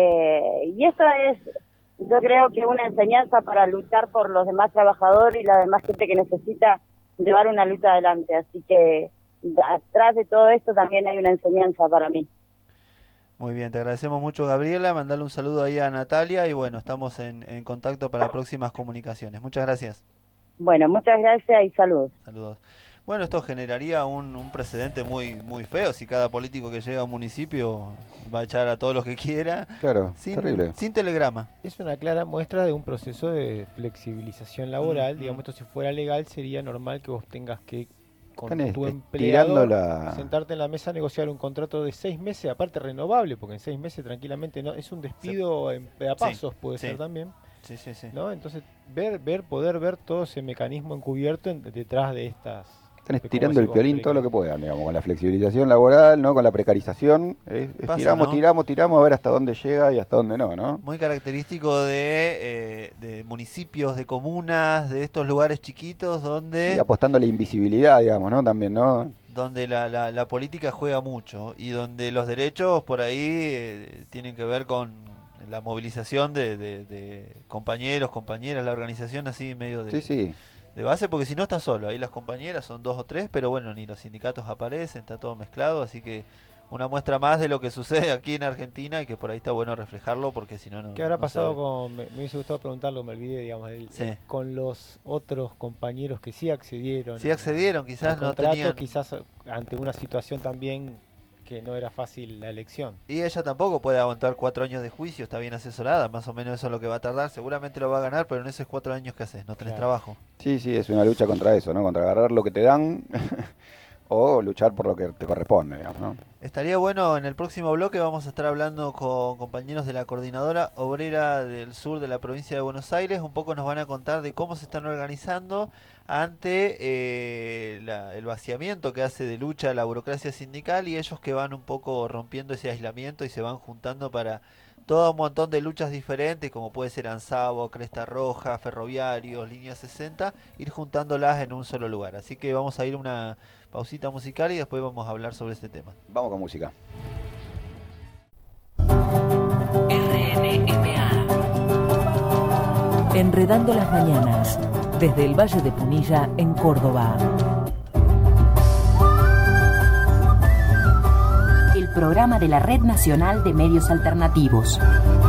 Y eso es, yo creo que una enseñanza para luchar por los demás trabajadores y la demás gente que necesita llevar una lucha adelante. Así que atrás de todo esto también hay una enseñanza para mí. Muy bien, te agradecemos mucho, Gabriela. Mandale un saludo ahí a Natalia y bueno, estamos en contacto para próximas comunicaciones. Muchas gracias. Bueno, muchas gracias y saludos. Saludos. Bueno, esto generaría un precedente muy feo si cada político que llega a un municipio va a echar a todos los que quiera. Claro, terrible. Sin telegrama. Es una clara muestra de un proceso de flexibilización laboral. Digamos, esto si fuera legal sería normal que vos tengas que con tu empleador sentarte en la mesa a negociar un contrato de 6 meses, aparte renovable, porque en 6 meses tranquilamente no es un despido a pasos, puede ser también. Sí. ¿No? Entonces, poder ver todo ese mecanismo encubierto detrás de estas... Están estirando el piolín todo lo que puedan, digamos, con la flexibilización laboral, ¿no? Con la precarización, tiramos a ver hasta dónde llega y hasta dónde no. Muy característico de municipios, de comunas, de estos lugares chiquitos donde... Y apostando a la invisibilidad, digamos, ¿no? También, ¿no? Donde la política juega mucho y donde los derechos por ahí tienen que ver con la movilización de compañeros, compañeras, la organización así medio de base, porque si no está solo, ahí las compañeras son 2 o 3, pero bueno, ni los sindicatos aparecen, está todo mezclado, así que una muestra más de lo que sucede aquí en Argentina y que por ahí está bueno reflejarlo, porque si no... ¿Qué habrá pasado con, me hubiese gustado preguntarlo, me olvidé, digamos, con los otros compañeros que sí accedieron? Sí accedieron, quizás no tenían... Quizás ante una situación también que no era fácil la elección. Y ella tampoco puede aguantar 4 años de juicio, está bien asesorada, más o menos eso es lo que va a tardar, seguramente lo va a ganar, pero en esos 4 años que haces, no tenés trabajo. Sí, es una lucha contra eso, ¿no? Contra agarrar lo que te dan o luchar por lo que te corresponde, digamos, ¿no? Estaría bueno, en el próximo bloque vamos a estar hablando con compañeros de la Coordinadora Obrera del Sur de la provincia de Buenos Aires, un poco nos van a contar de cómo se están organizando ante el vaciamiento que hace de lucha la burocracia sindical y ellos que van un poco rompiendo ese aislamiento y se van juntando para todo un montón de luchas diferentes, como puede ser Ansabo, Cresta Roja, Ferroviarios, Línea 60, ir juntándolas en un solo lugar. Así que vamos a ir a una pausita musical y después vamos a hablar sobre este tema. Vamos con música. RNMA. Enredando las mañanas, desde el Valle de Punilla, en Córdoba. El programa de la Red Nacional de Medios Alternativos.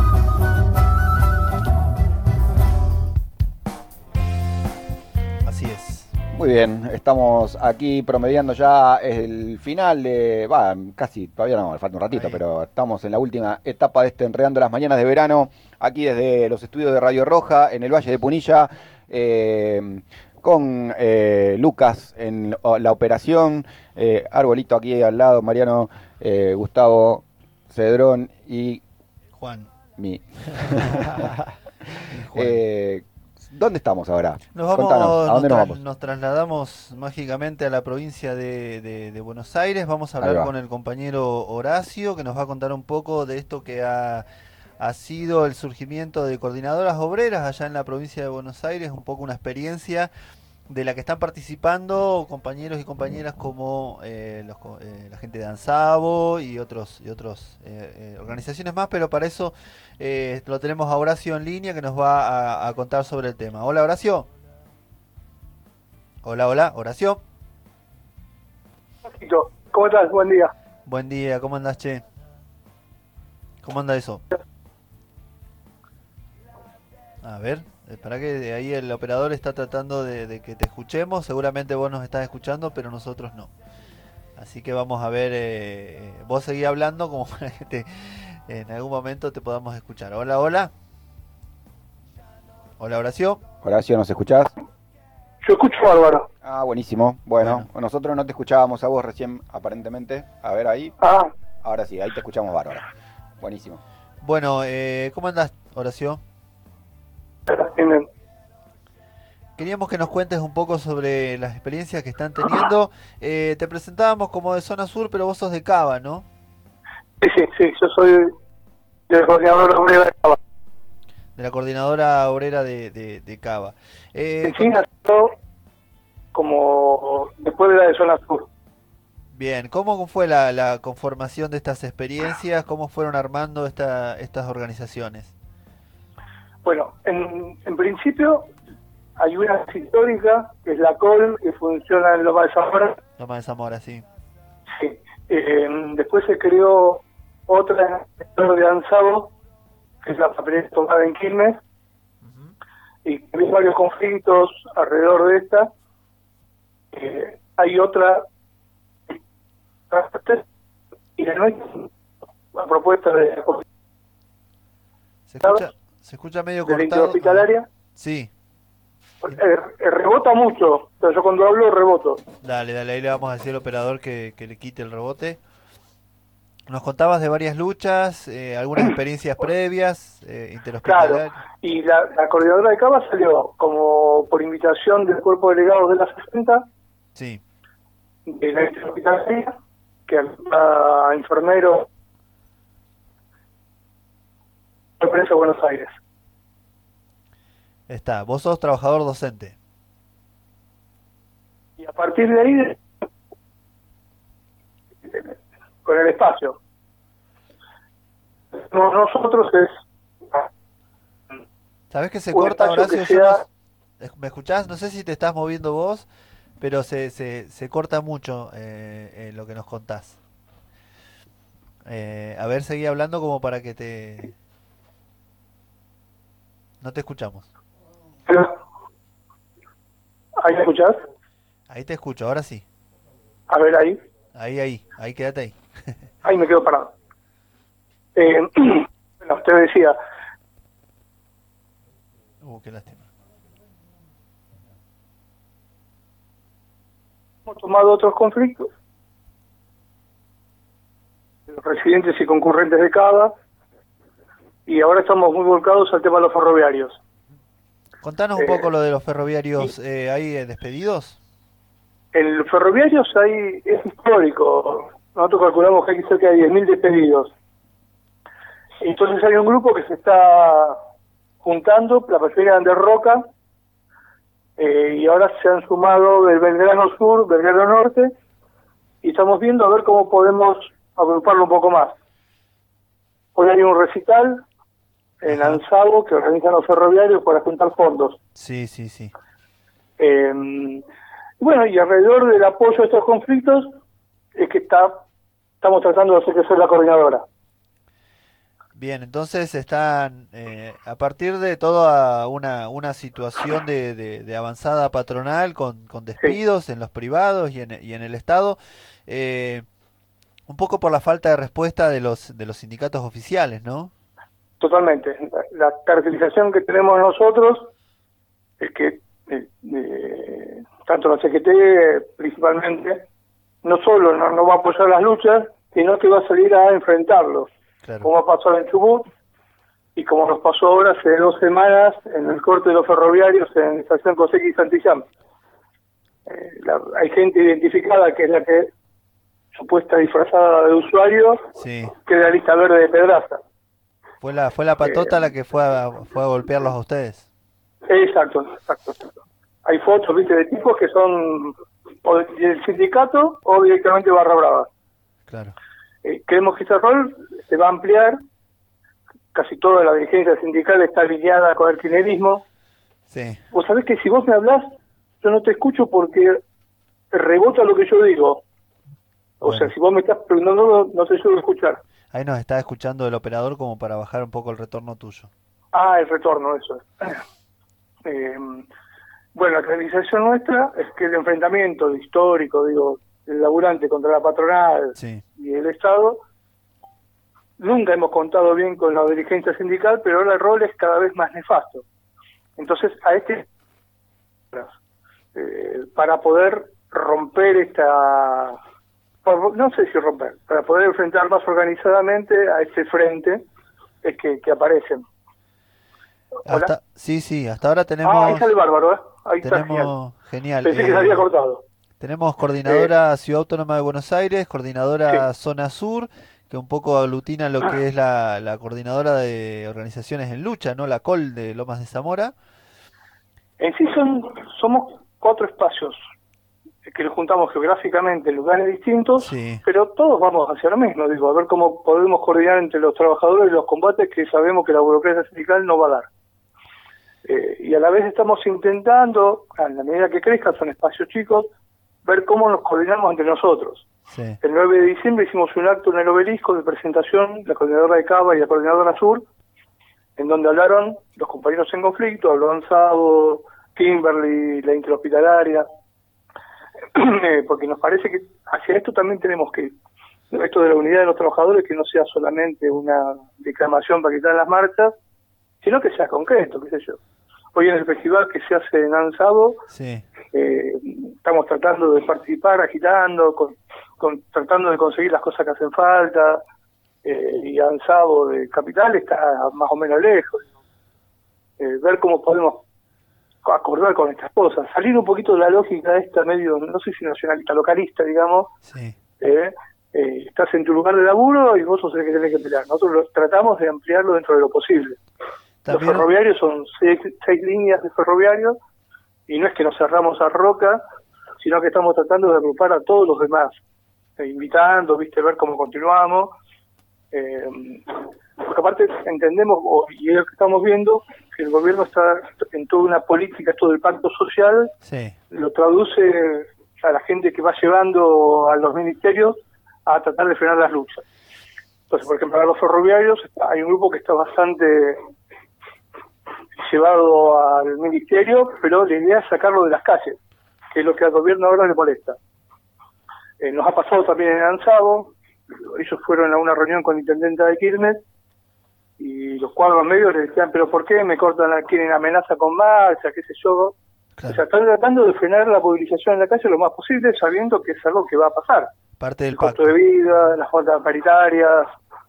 Así es. Muy bien, estamos aquí promediando ya el final de... casi, todavía no, falta un ratito, pero estamos en la última etapa de este Enredando las Mañanas de Verano, aquí desde los estudios de Radio Roja, en el Valle de Punilla, con Lucas en la operación, Arbolito aquí al lado, Mariano, Gustavo, Cedrón y... Juan. ¿Dónde estamos ahora? Contanos, ¿a dónde nos vamos? Nos trasladamos mágicamente a la provincia de Buenos Aires. Vamos a hablar con el compañero Horacio, que nos va a contar un poco de esto que ha sido el surgimiento de coordinadoras obreras allá en la provincia de Buenos Aires, un poco una experiencia de la que están participando compañeros y compañeras como la gente de Ansabo y otras organizaciones más, pero para eso lo tenemos a Horacio en línea que nos va a contar sobre el tema. Hola, Horacio. Hola, Horacio. ¿Cómo estás? Buen día. Buen día, ¿cómo andás, che? ¿Cómo anda eso? A ver, para que ahí el operador está tratando de que te escuchemos. Seguramente vos nos estás escuchando, pero nosotros no. Así que vamos a ver, vos seguí hablando como para que en algún momento te podamos escuchar. Hola, hola. Hola, Horacio. Horacio, ¿nos escuchás? Yo escucho bárbaro. Ah, buenísimo. Bueno, nosotros no te escuchábamos a vos recién, aparentemente. A ver ahí. Ah. Ahora sí, ahí te escuchamos bárbaro. Buenísimo. Bueno, ¿cómo andás, Horacio? Bien. Queríamos que nos cuentes un poco sobre las experiencias que están teniendo. Te presentábamos como de zona sur, pero vos sos de Cava, ¿no? Sí, yo soy de la coordinadora obrera de Cava. De la coordinadora obrera de Cava. Sí, nació como después de la de zona sur. Bien, ¿cómo fue la conformación de estas experiencias? ¿Cómo fueron armando estas organizaciones? Bueno, en principio hay una histórica, que es la COL, que funciona en Loma de Zamora. Loma de Zamora, sí. Sí. Después se creó otra en el sector de Ansabo, que es la papelera tomada en Quilmes, y hay varios conflictos alrededor de esta. Hay otra, y la nuestra, la propuesta de la se escucha medio de la cortado. hospitalaria. Sí. Rebota mucho, pero yo cuando hablo reboto. Dale, ahí le vamos a decir al operador que le quite el rebote. Nos contabas de varias luchas, algunas experiencias previas, interhospitalarias. Claro, y la coordinadora de Cava salió como por invitación del cuerpo de delegados de la 60, sí, de la interhospitalaria, que a enfermero de Prensa de Buenos Aires. Está, vos sos trabajador docente. Y a partir de ahí, con el espacio, nosotros es... ¿Sabés que se un corta, espacio Horacio? que sea- ¿Me escuchás? No sé si te estás moviendo vos, pero se corta mucho lo que nos contás. A ver, seguí hablando como para que te... No te escuchamos. ¿Ahí me escuchás? Ahí te escucho, ahora sí. A ver, ahí. Ahí, quédate ahí. Ahí me quedo parado. Bueno, usted decía, Qué lástima. hemos tomado otros conflictos, los residentes y concurrentes de Cava, y ahora estamos muy volcados al tema de los ferroviarios. Contanos un poco lo de los ferroviarios. ¿Hay despedidos? En los ferroviarios es histórico. Nosotros calculamos que hay cerca de 10.000 despedidos. Entonces hay un grupo que se está juntando, la mayoría de Roca, y ahora se han sumado del Belgrano Sur, Belgrano Norte, y estamos viendo a ver cómo podemos agruparlo un poco más. Hoy hay un recital en Ansabo que organizan los ferroviarios para juntar fondos. Sí. Bueno, y alrededor del apoyo a estos conflictos es que estamos tratando de hacer crecer la coordinadora. Bien, entonces están, a partir de toda una situación de avanzada patronal con despidos en los privados y en el Estado, un poco por la falta de respuesta de los sindicatos oficiales, ¿no? Totalmente. La caracterización que tenemos nosotros es que tanto la CGT principalmente no solo no va a apoyar las luchas, sino que va a salir a enfrentarlos. Claro. Como ha pasado en Chubut y como nos pasó ahora hace 2 semanas en el corte de los ferroviarios en Estación Cosequi y Santillán. Hay gente identificada que es la que supuesta disfrazada de usuario, Sí. que es la lista verde de Pedraza. Fue la patota la que fue a golpearlos a ustedes. Exacto. Hay fotos, viste, de tipos que son o del sindicato o directamente barra brava. Claro. Creemos que ese rol se va a ampliar. Casi toda la dirigencia sindical está alineada con el kirchnerismo. Sí. Vos sabés que si vos me hablás, yo no te escucho porque rebota lo que yo digo. O sea, si vos me estás preguntando, no te suelo escuchar. Ahí nos está escuchando el operador como para bajar un poco el retorno tuyo. El retorno, eso es. Bueno, la caracterización nuestra es que el enfrentamiento histórico, digo, del laburante contra la patronal y el Estado, nunca hemos contado bien con la dirigencia sindical, pero ahora el rol es cada vez más nefasto. Entonces, para poder romper no sé si romper, para poder enfrentar más organizadamente a este frente, es que aparecen. Hasta ahora tenemos... ahí sale bárbaro, Ahí tenemos, está genial. Pensé que se había cortado. Tenemos coordinadora Ciudad Autónoma de Buenos Aires, coordinadora Zona Sur, que un poco aglutina lo que es la coordinadora de organizaciones en lucha, ¿no? La COL de Lomas de Zamora. En sí somos 4 espacios que nos juntamos geográficamente en lugares distintos, pero todos vamos hacia lo mismo, digo, a ver cómo podemos coordinar entre los trabajadores los combates que sabemos que la burocracia sindical no va a dar. Y a la vez estamos intentando, a la medida que crezcan, son espacios chicos, ver cómo nos coordinamos entre nosotros. El 9 de diciembre hicimos un acto en el Obelisco de presentación, la coordinadora de Cava y la coordinadora Sur, en donde hablaron los compañeros en conflicto, habló Ansado, Kimberly, la interhospitalaria, porque nos parece que hacia esto también tenemos que, esto de la unidad de los trabajadores, que no sea solamente una declamación para quitar las marchas, sino que sea concreto, qué sé yo. Hoy en el festival que se hace en Ansado, estamos tratando de participar, agitando, tratando de conseguir las cosas que hacen falta, y Ansado de Capital está más o menos lejos. Ver cómo podemos acordar con estas cosas, salir un poquito de la lógica esta medio, no sé si nacionalista, localista, digamos. Estás en tu lugar de laburo y vos sos el que tenés que pelear. Nosotros tratamos de ampliarlo dentro de lo posible. Los ferroviarios son 6 líneas de ferroviarios, y no es que nos cerramos a Roca, sino que estamos tratando de agrupar a todos los demás, invitando, ver cómo continuamos. Porque aparte entendemos, y es lo que estamos viendo, que el gobierno está en toda una política, esto del pacto social, lo traduce a la gente que va llevando a los ministerios a tratar de frenar las luchas. Entonces, por ejemplo, para los ferroviarios hay un grupo que está bastante llevado al ministerio, pero la idea es sacarlo de las calles, que es lo que al gobierno ahora le molesta. Nos ha pasado también en Ansado, ellos fueron a una reunión con la intendenta de Quilmes, y los cuadros medios les decían, pero ¿por qué me cortan, quieren amenaza con marcha, qué sé yo? O sea, están tratando de frenar la movilización en la calle lo más posible, sabiendo que es algo que va a pasar. Parte del costo de vida, las cuotas paritarias,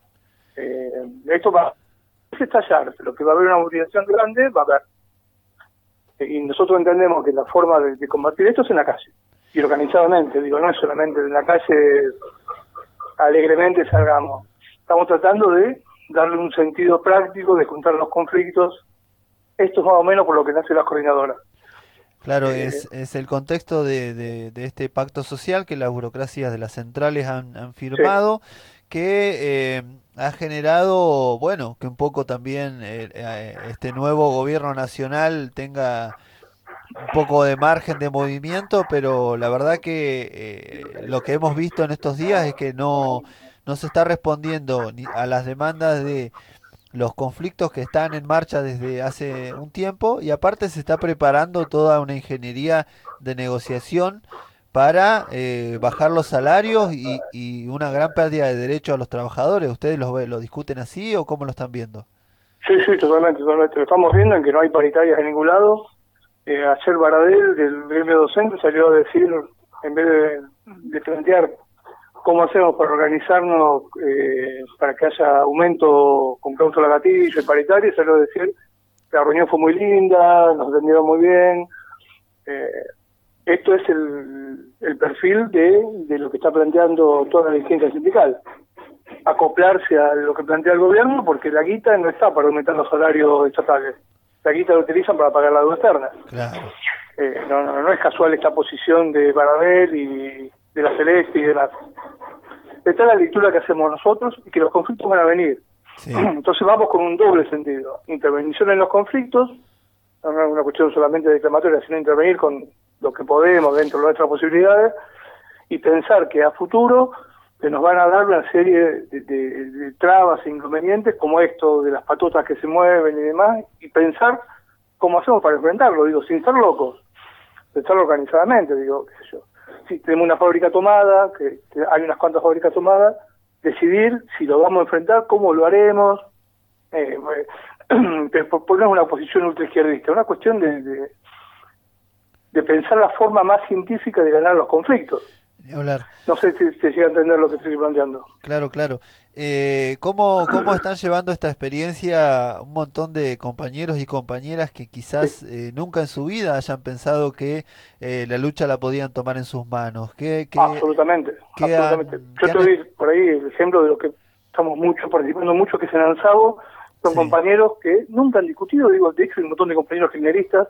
esto va a estallar, pero que va a haber una movilización grande, va a haber. Y nosotros entendemos que la forma de combatir esto es en la calle, y organizadamente, digo, no es solamente en la calle alegremente salgamos. Estamos tratando de darle un sentido práctico, de juntar los conflictos. Esto es más o menos por lo que nace la coordinadora. Claro, es el contexto de este pacto social que las burocracias de las centrales han firmado, que ha generado, bueno, que un poco también este nuevo gobierno nacional tenga un poco de margen de movimiento, pero la verdad que lo que hemos visto en estos días es que no se está respondiendo ni a las demandas de los conflictos que están en marcha desde hace un tiempo, y aparte se está preparando toda una ingeniería de negociación para bajar los salarios y una gran pérdida de derechos a los trabajadores. ¿Ustedes lo discuten así o cómo lo están viendo? Sí, totalmente. Lo estamos viendo en que no hay paritarias en ningún lado. Ayer Baradel, del gremio docente, salió a decir, en vez de plantear cómo hacemos para organizarnos para que haya aumento con cláusula gatillo y paritaria, salió a decir, la reunión fue muy linda, nos atendieron muy bien. Esto es el perfil de lo que está planteando toda la dirigencia sindical. Acoplarse a lo que plantea el gobierno, porque la guita no está para aumentar los salarios estatales. La guita la utilizan para pagar la deuda externa. Claro. No es casual esta posición de Baradel y de la Celeste y de la... Esta es la lectura que hacemos nosotros, y que los conflictos van a venir. Entonces vamos con un doble sentido. Intervención en los conflictos, no es una cuestión solamente declamatoria, sino intervenir con lo que podemos dentro de nuestras posibilidades, y pensar que a futuro que nos van a dar una serie de trabas e inconvenientes como esto de las patotas que se mueven y demás, y pensar cómo hacemos para enfrentarlo, digo, sin ser locos, pensarlo organizadamente, digo, qué sé yo. Si tenemos una fábrica tomada, que hay unas cuantas fábricas tomadas, decidir si lo vamos a enfrentar, cómo lo haremos, poner una posición ultraizquierdista, una cuestión de pensar la forma más científica de ganar los conflictos. Hablar. No sé si se llega a entender lo que estoy planteando. Claro, claro. ¿Cómo están llevando esta experiencia un montón de compañeros y compañeras que quizás nunca en su vida hayan pensado que la lucha la podían tomar en sus manos? Absolutamente. Yo te doy por ahí el ejemplo de lo que estamos participando mucho, que es en ANSABO. Son compañeros que nunca han discutido, digo, de hecho hay un montón de compañeros kirchneristas,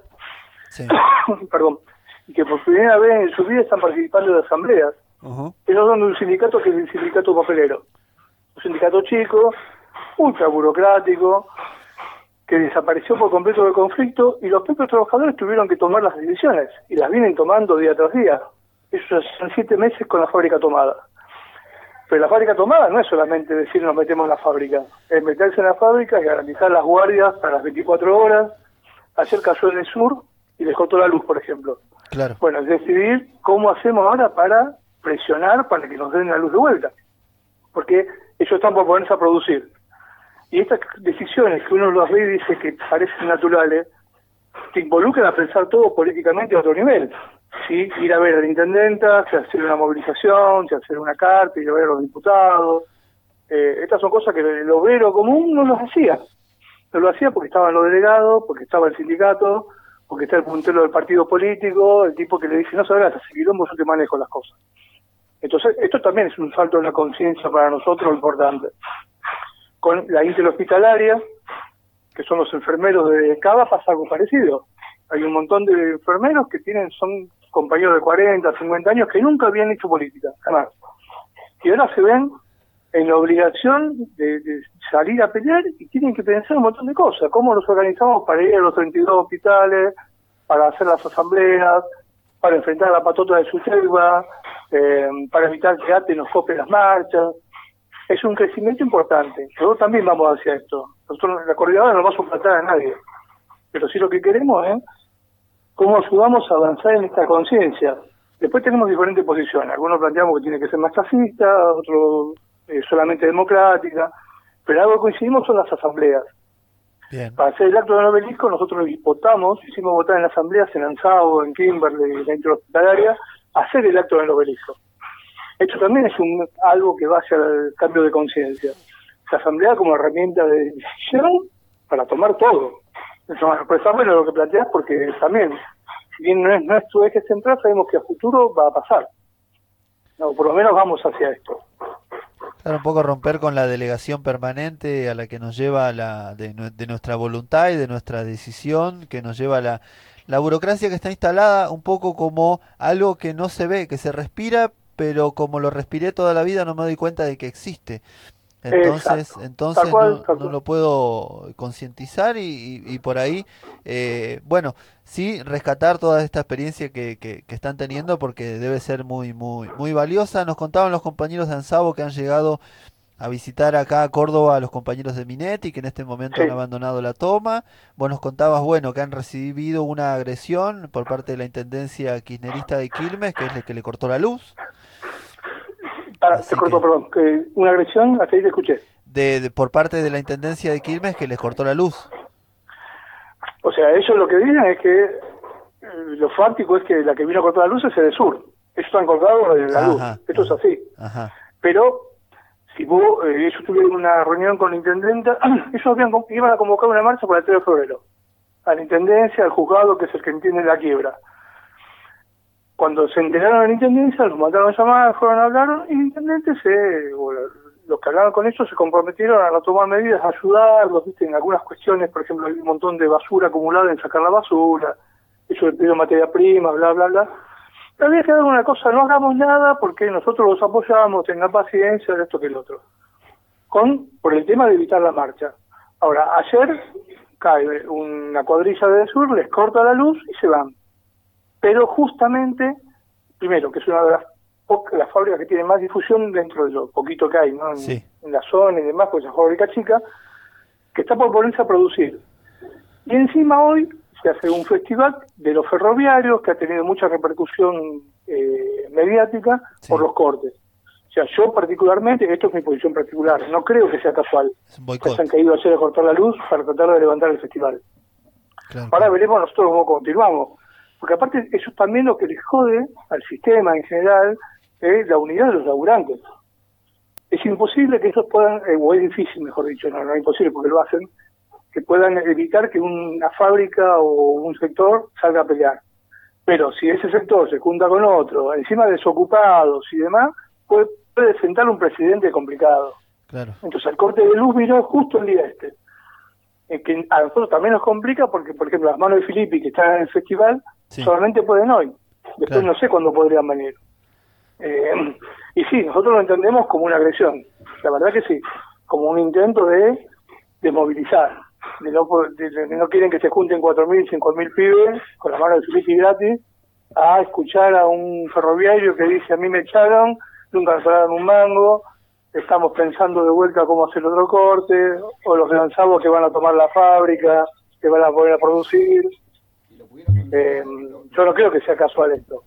perdón, y que por primera vez en su vida están participando de asambleas. Ellos son de un sindicato que es el sindicato papelero. Un sindicato chico, ultra burocrático, que desapareció por completo del conflicto, y los propios trabajadores tuvieron que tomar las decisiones, y las vienen tomando día tras día. Eso son 7 meses con la fábrica tomada. Pero la fábrica tomada no es solamente decir nos metemos en la fábrica, es meterse en la fábrica y garantizar las guardias para las 24 horas. Ayer cayó en el sur y les cortó la luz, por ejemplo. Claro. Bueno, es decidir cómo hacemos ahora para presionar para que nos den la luz de vuelta. Porque ellos están por ponerse a producir. Y estas decisiones que uno los ve y dice que parecen naturales, te involucran a pensar todo políticamente a otro nivel. ¿Sí? Ir a ver a la intendenta, si hacer una movilización, si hacer una carta, ir a ver a los diputados. Estas son cosas que el obrero común no los hacía. No lo hacía porque estaban los delegados, porque estaba el sindicato, porque está el puntero del partido político, el tipo que le dice, no sabrás, así quilombo, yo te manejo las cosas. Entonces, esto también es un salto en la conciencia para nosotros importante. Con la interhospitalaria, que son los enfermeros de Cava, pasa algo parecido. Hay un montón de enfermeros que son compañeros de 40, 50 años que nunca habían hecho política, jamás. Y ahora se ven en la obligación de salir a pelear y tienen que pensar un montón de cosas. ¿Cómo nos organizamos para ir a los 32 hospitales, para hacer las asambleas, para enfrentar a la patota de Sutelva, para evitar que ATE nos copie las marchas? Es un crecimiento importante. Nosotros también vamos hacia esto. Nosotros, la coordinadora no va a suplantar a nadie. Pero sí lo que queremos es cómo ayudamos a avanzar en esta conciencia. Después tenemos diferentes posiciones. Algunos planteamos que tiene que ser más chasista, otros solamente democrática. Pero algo que coincidimos son las asambleas. Bien. Para hacer el acto del obelisco nosotros hicimos votar en asambleas en Ansao, en Kimberley, en la interhospitalaria, hacer el acto del obelisco. Esto también es algo que va hacia el cambio de conciencia. La asamblea como herramienta de decisión para tomar todo. Eso, pues está bueno lo que planteas porque también, si bien no es tu eje central, sabemos que a futuro va a pasar. No, por lo menos vamos hacia esto. Claro, un poco romper con la delegación permanente a la que nos lleva de nuestra voluntad y de nuestra decisión, que nos lleva la burocracia que está instalada un poco como algo que no se ve, que se respira, pero como lo respiré toda la vida no me doy cuenta de que existe. Entonces no lo puedo concientizar y por ahí, bueno, sí rescatar toda esta experiencia que están teniendo porque debe ser muy valiosa. Nos contaban los compañeros de ANSABO que han llegado a visitar acá a Córdoba a los compañeros de Minetti, que en este momento han abandonado la toma. Vos nos contabas, bueno, que han recibido una agresión por parte de la Intendencia Kirchnerista de Quilmes, que es el que le cortó la luz. Te cortó, perdón, que una agresión, hasta ahí te escuché. Por parte de la Intendencia de Quilmes que les cortó la luz. O sea, ellos lo que dicen es que lo fáctico es que la que vino a cortar la luz es el sur. Ellos están cortados de la luz. Esto es así. Ajá. Pero, si ellos tuvieron una reunión con la intendenta, ellos iban a convocar una marcha para el 3 de febrero. A la intendencia, al juzgado, que es el que entiende la quiebra. Cuando se enteraron de la intendencia, los mandaron a llamar, fueron a hablar, y el intendente los que hablaron con ellos se comprometieron a no tomar medidas, a ayudarlos, ¿viste? En algunas cuestiones, por ejemplo, hay un montón de basura acumulada en sacar la basura, ellos le pidieron materia prima, bla, bla, bla. Pero había quedado una cosa, no hagamos nada porque nosotros los apoyamos, tengan paciencia, de esto que el otro. Por el tema de evitar la marcha. Ahora, ayer cae una cuadrilla del sur, les corta la luz y se van. Pero justamente, primero, que es una de las las fábricas que tienen más difusión dentro de lo poquito que hay, ¿no? En la zona y demás, pues esa fábrica chica, que está por ponerse a producir. Y encima hoy se hace un festival de los ferroviarios que ha tenido mucha repercusión mediática por los cortes. O sea, yo particularmente, esto es mi posición particular, no creo que sea casual que se han caído ayer a cortar la luz para tratar de levantar el festival. Ahora veremos nosotros cómo continuamos. Porque aparte eso también lo que les jode al sistema en general es la unidad de los laburantes. Es imposible que ellos puedan, o es difícil mejor dicho, no es imposible porque lo hacen, que puedan evitar que una fábrica o un sector salga a pelear. Pero si ese sector se junta con otro, encima desocupados y demás, puede sentar un precedente complicado. Claro. Entonces el corte de luz vino justo el día que a nosotros también nos complica porque, por ejemplo, las manos de Filippi que están en el festival solamente pueden hoy. Después no sé cuándo podrían venir. Y sí, nosotros lo entendemos como una agresión. La verdad que sí. Como un intento de movilizar. No quieren que se junten 4.000, 5.000 pibes con las manos de Filippi gratis a escuchar a un ferroviario que dice: a mí me echaron, nunca me pagaron un mango, estamos pensando de vuelta cómo hacer otro corte, o los lanzados que van a tomar la fábrica, que van a poner a producir. Yo no creo que sea casual esto.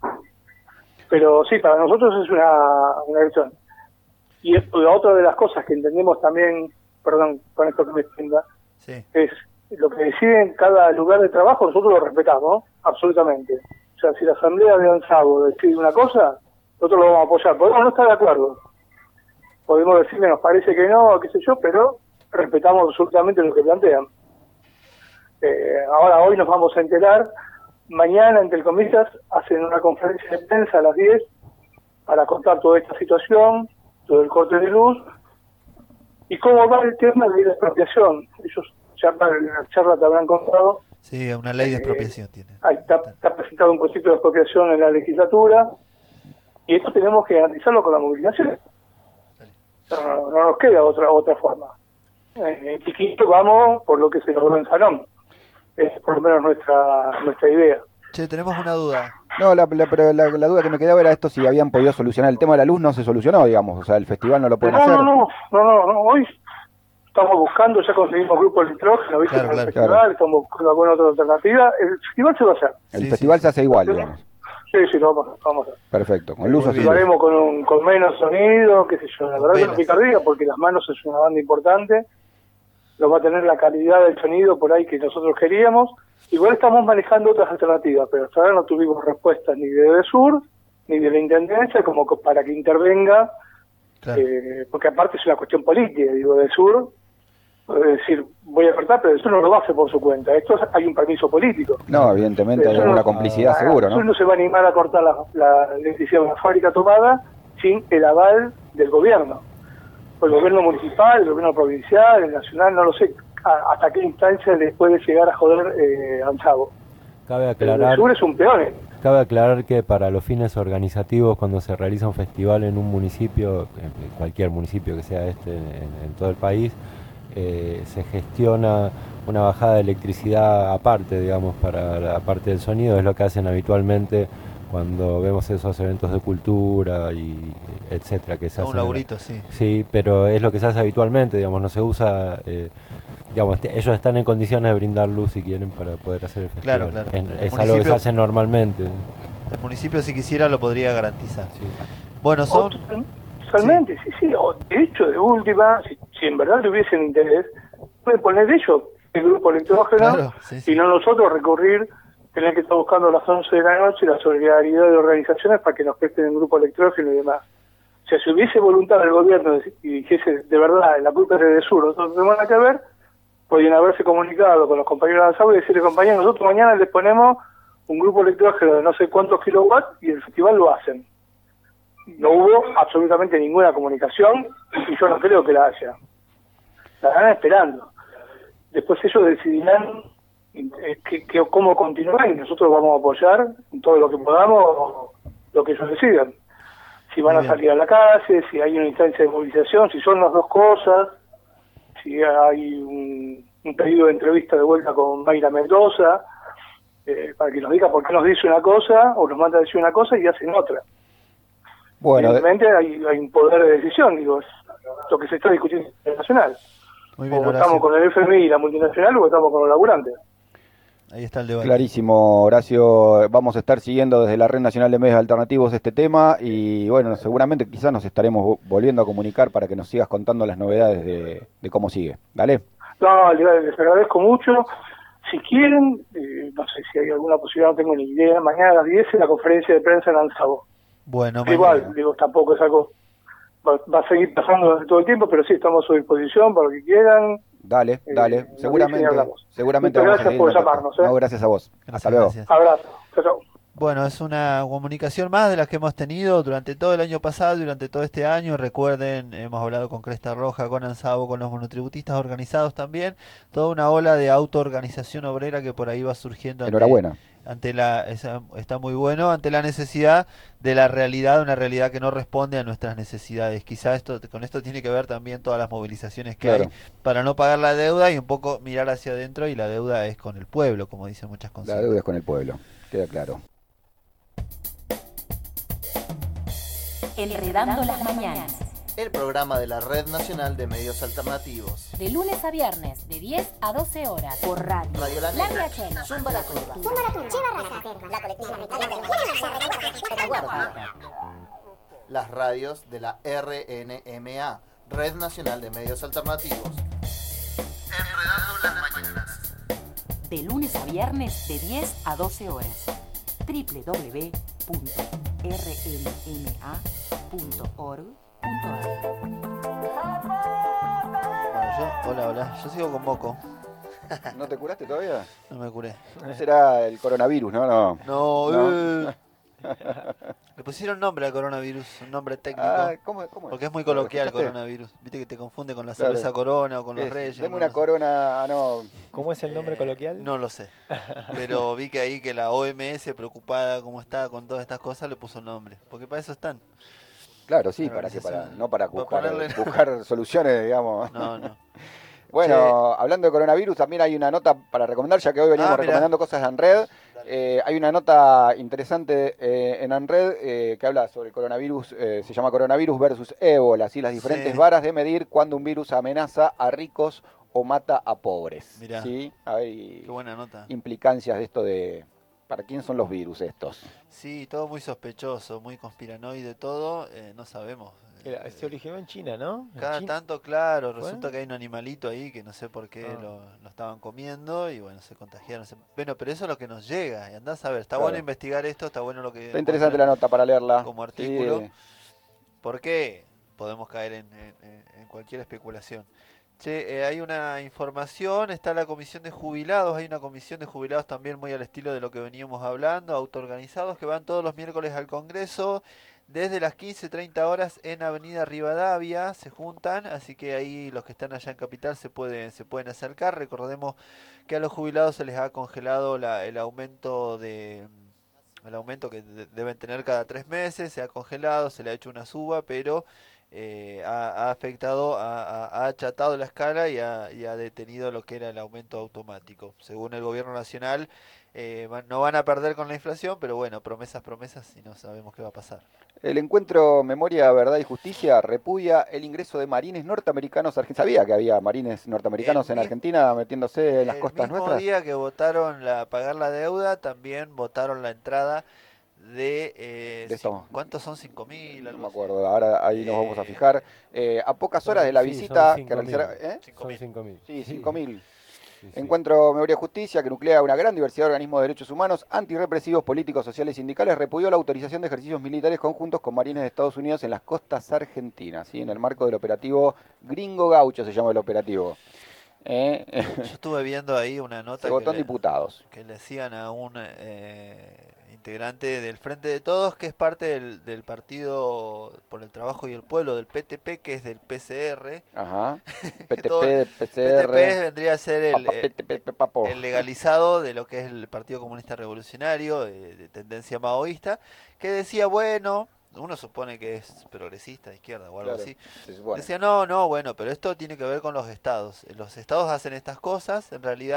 Pero sí, para nosotros es una agresión. Y otra de las cosas que entendemos también, perdón, con esto que me extienda, es lo que deciden cada lugar de trabajo, nosotros lo respetamos, absolutamente. O sea, si la asamblea de Ansabo decide una cosa, nosotros lo vamos a apoyar. Podemos no estar de acuerdo, podemos decir que nos parece que no, qué sé yo, pero respetamos absolutamente lo que plantean. Ahora, hoy nos vamos a enterar, mañana, entre comillas, hacen una conferencia de prensa a las 10 para contar toda esta situación, todo el corte de luz, y cómo va el tema de la expropiación. Ellos ya en la charla te habrán contado. Sí, una ley de expropiación tiene. Está presentado un proyecto de expropiación en la legislatura, y esto tenemos que analizarlo con la movilización. No nos queda otra forma. Chiquito vamos por lo que se logró en Salón. Es por lo menos nuestra idea. Che, tenemos una duda. No, pero la duda que me quedaba era esto, si habían podido solucionar el tema de la luz. No se solucionó, digamos, o sea, el festival no lo pueden hacer. No, hoy estamos buscando, ya conseguimos grupo de nitrógeno, ¿viste? Claro. Festival, estamos buscando alguna otra alternativa. El festival se va a hacer. El festival se hace igual, digamos. Sí, lo vamos a hacer. Perfecto, con luz así. Lo haremos con menos sonido, qué sé yo. La verdad que no picardía, porque Las Manos es una banda importante. No va a tener la calidad del sonido por ahí que nosotros queríamos. Igual estamos manejando otras alternativas, pero hasta ahora no tuvimos respuestas ni de DESUR, ni de la Intendencia, como para que intervenga, porque aparte es una cuestión política, digo, DESUR, es decir, voy a cortar, pero DESUR no lo va a hacer por su cuenta, esto hay un permiso político. No, evidentemente hay alguna complicidad seguro, ¿no? DESUR no se va a animar a cortar la electricidad de una fábrica tomada sin el aval del gobierno. El gobierno municipal, el gobierno provincial, el nacional, no lo sé hasta qué instancia les puede llegar a joder Ansabo. Cabe aclarar, el sur es un peón. Cabe aclarar que para los fines organizativos, cuando se realiza un festival en un municipio, en cualquier municipio que sea en todo el país, se gestiona una bajada de electricidad aparte, digamos, para la parte del sonido. Es lo que hacen habitualmente cuando vemos esos eventos de cultura y etcétera que se hacen. Un laburito, sí. Sí, pero es lo que se hace habitualmente, digamos, no se usa, digamos, ellos están en condiciones de brindar luz si quieren para poder hacer el festival. Claro. Es algo que se hace normalmente. El municipio, si quisiera, lo podría garantizar. Sí. Bueno, son... Totalmente, sí. De hecho, de última, si en verdad tuviesen interés, pueden poner ellos el grupo electrógeno y no nosotros recurrir, tener que estar buscando a las 11 de la noche la solidaridad de organizaciones para que nos presten el grupo electrógeno y demás. O sea, si hubiese voluntad del gobierno y dijese, de verdad, la culpa es de DESUR, nosotros tenemos nada que ver, podrían haberse comunicado con los compañeros de Ansabo y decirle, compañeros, nosotros mañana les ponemos un grupo electrógeno de no sé cuántos kilowatts y el festival lo hacen. No hubo absolutamente ninguna comunicación y yo no creo que la haya. La están esperando. Después ellos decidirán cómo continuar y nosotros vamos a apoyar en todo lo que podamos lo que ellos decidan. Si van a salir a la calle, si hay una instancia de movilización, si son las dos cosas, si hay un pedido de entrevista de vuelta con Mayra Mendoza, para que nos diga por qué nos dice una cosa o nos manda a decir una cosa y hacen otra. Bueno, evidentemente hay un poder de decisión, digo, es lo que se está discutiendo internacional. Muy bien, o estamos con el FMI y la multinacional o estamos con los laburantes. Ahí está el debate. Clarísimo, Horacio. Vamos a estar siguiendo desde la Red Nacional de Medios Alternativos este tema y bueno, seguramente quizás nos estaremos volviendo a comunicar para que nos sigas contando las novedades de cómo sigue. Dale. No, les agradezco mucho. Si quieren, no sé si hay alguna posibilidad, no tengo ni idea. Mañana a las 10 en la conferencia de prensa en Ansabo. Bueno, igual, digo, tampoco es algo... Va a seguir pasando durante todo el tiempo, pero sí, estamos a su disposición para lo que quieran. Dale, seguramente Muchas gracias por llamarnos. No, gracias a vos. Hasta luego. Gracias. Abrazo. Chao. Bueno, es una comunicación más de las que hemos tenido durante todo el año pasado, durante todo este año. Recuerden, hemos hablado con Cresta Roja, con Ansabo, con los monotributistas organizados también. Toda una ola de autoorganización obrera que por ahí va surgiendo. Enhorabuena. Está muy bueno ante la necesidad de la realidad, una realidad que no responde a nuestras necesidades. Quizá con esto tiene que ver también todas las movilizaciones que hay para no pagar la deuda y un poco mirar hacia adentro, y la deuda es con el pueblo, como dicen muchas cosas. La deuda es con el pueblo, queda claro. Enredando las mañanas. El programa de la Red Nacional de Medios Alternativos. De lunes a viernes, de 10 a 12 horas. Por radio. Radio La Negra. Riachuelo. Zumba la Curva. Las radios de la RNMA, Red Nacional de Medios Alternativos. Enredando las mañanas. De lunes a viernes, de 10 a 12 horas. www.rnma.org. Bueno, hola, yo sigo con moco. ¿No te curaste todavía? No me curé. Será el coronavirus, ¿no? No. Le pusieron nombre al coronavirus, un nombre técnico. ¿Cómo porque es muy coloquial coronavirus. Viste que te confunde con la cerveza Corona o con los Reyes. Deme una Corona, no. ¿Cómo es el nombre coloquial? No lo sé. Pero vi que ahí que la OMS, preocupada como está con todas estas cosas, le puso nombre. Porque para eso están. Claro, sí, no para buscar soluciones, digamos. No. Bueno, hablando de coronavirus, también hay una nota para recomendar, ya que hoy venimos recomendando cosas en red. Hay una nota interesante en ANRED que habla sobre el coronavirus, se llama Coronavirus versus Ébola, ¿sí? Las diferentes varas de medir cuando un virus amenaza a ricos o mata a pobres. Mirá, ¿sí? Hay qué buena nota. Implicancias de esto de... ¿Para quién son los virus estos? Sí, todo muy sospechoso, muy conspiranoide todo, no sabemos. Se originó en China, ¿no? Cada tanto, claro, resulta que hay un animalito ahí que no sé por qué lo estaban comiendo y bueno, se contagiaron. Bueno, pero eso es lo que nos llega, y andás a ver, está bueno investigar esto, está bueno lo que... Está interesante la nota para leerla. Como artículo, porque podemos caer en cualquier especulación. Che, hay una información, está la comisión de jubilados, hay una comisión de jubilados también muy al estilo de lo que veníamos hablando, autoorganizados, que van todos los miércoles al Congreso, desde las 15:30 horas en Avenida Rivadavia, se juntan, así que ahí los que están allá en Capital se pueden acercar. Recordemos que a los jubilados se les ha congelado el aumento que deben tener cada 3 meses, se ha congelado, se le ha hecho una suba, pero... ha afectado, ha achatado la escala y ha detenido lo que era el aumento automático. Según el gobierno nacional, no van a perder con la inflación, pero bueno, promesas y no sabemos qué va a pasar. El encuentro Memoria, Verdad y Justicia repudia el ingreso de marines norteamericanos. ¿Sabía que había marines norteamericanos en Argentina metiéndose en las costas nuestras? El mismo día que votaron pagar la deuda, también votaron la entrada de ¿cuántos son? 5.000. No me acuerdo, ahora ahí nos vamos a fijar. A pocas horas de la visita que realizaron... 5.000. Sí, 5.000. Encuentro Memoria y Justicia, que nuclea una gran diversidad de organismos de derechos humanos, antirrepresivos, políticos, sociales y sindicales, repudió la autorización de ejercicios militares conjuntos con marines de Estados Unidos en las costas argentinas, ¿sí? En el marco del operativo Gringo Gaucho, se llama el operativo. Yo estuve viendo ahí una nota se votó en diputados. Que le decían a un integrante del Frente de Todos, que es parte del Partido por el Trabajo y el Pueblo, del PTP, que es del PCR. Ajá. PTP, PCR. PTP vendría a ser el legalizado de lo que es el Partido Comunista Revolucionario, de tendencia maoísta, que decía, bueno... Uno supone que es progresista, de izquierda o algo así. Decía, no, bueno, pero esto tiene que ver con los estados. Los estados hacen estas cosas, en realidad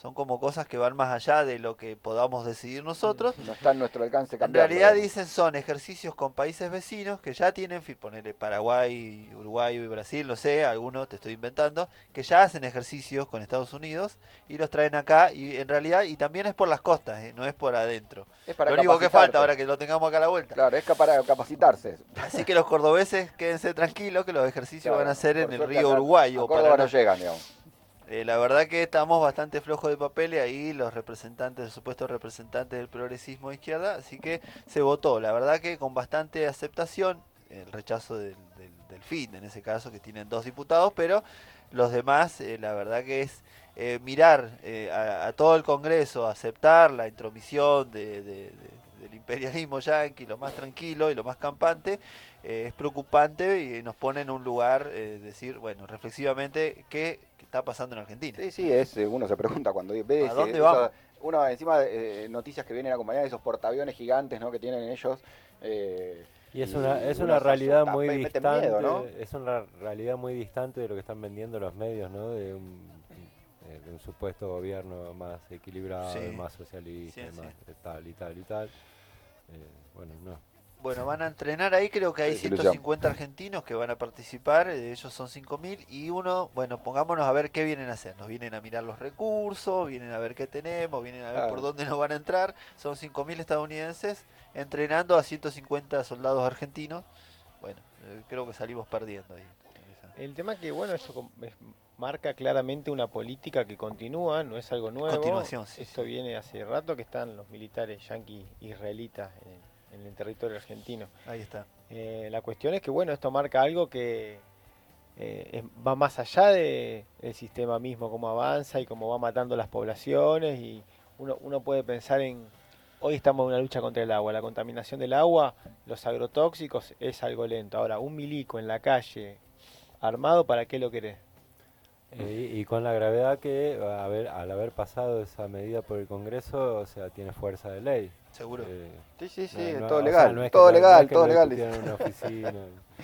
Son como cosas que van más allá de lo que podamos decidir nosotros. No está en nuestro alcance En cambiarlo. realidad dicen son ejercicios con países vecinos que ya tienen, ponele Paraguay, Uruguay y Brasil, no sé, algunos te estoy inventando, que ya hacen ejercicios con Estados Unidos y los traen acá y en realidad, y también es por las costas, no es por adentro. Es para lo único que capacitarse. falta ahora que lo tengamos acá a la vuelta. Claro, es para capacitarse. Así que los cordobeses quédense tranquilos que los ejercicios Claro, van a ser en por el suerte río acá Uruguay a o Córdoba Paraná. no llegan, digamos. La verdad que estamos bastante flojos de papel y ahí los representantes, los supuestos representantes del progresismo de izquierda, así que se votó, la verdad que con bastante aceptación, el rechazo del FIT en ese caso, que tienen 2 diputados, pero los demás, la verdad que es mirar a todo el Congreso, aceptar la intromisión del imperialismo yanqui, lo más tranquilo y lo más campante, es preocupante y nos pone en un lugar, decir, bueno, reflexivamente, ¿qué está pasando en Argentina? Sí, uno se pregunta cuando ve ¿A dónde vamos? Uno encima noticias que vienen acompañadas de esos portaaviones gigantes, ¿no?, que tienen ellos. Y es una realidad muy meten distante, miedo, ¿no? es una realidad muy distante de lo que están vendiendo los medios, ¿no? De un supuesto gobierno más equilibrado, Sí. más socialista, Sí, más sí. tal y tal y tal. Bueno, no. Bueno, van a entrenar ahí, creo que hay Desilusión. 150 argentinos que van a participar, ellos son 5.000 y bueno, pongámonos a ver qué vienen a hacer. Nos vienen a mirar los recursos, vienen a ver qué tenemos, vienen a ver por dónde nos van a entrar. Son 5.000 estadounidenses entrenando a 150 soldados argentinos. Bueno, creo que salimos perdiendo ahí. El tema que, bueno, eso marca claramente una política que continúa, no es algo nuevo. Continuación, sí. Esto viene hace rato que están los militares yanquis israelitas en el territorio argentino. Ahí está. La cuestión es que, bueno, esto marca algo que va más allá del sistema mismo, cómo avanza y cómo va matando las poblaciones, y uno puede pensar en, hoy estamos en una lucha contra el agua, la contaminación del agua, los agrotóxicos es algo lento. Ahora, un milico en la calle, armado, ¿para qué lo querés? Y con la gravedad que, al haber pasado esa medida por el Congreso, o sea, tiene fuerza de ley. Seguro. Sí, o todo sea, legal, no es todo que legal, no todo es legal. que en una oficina.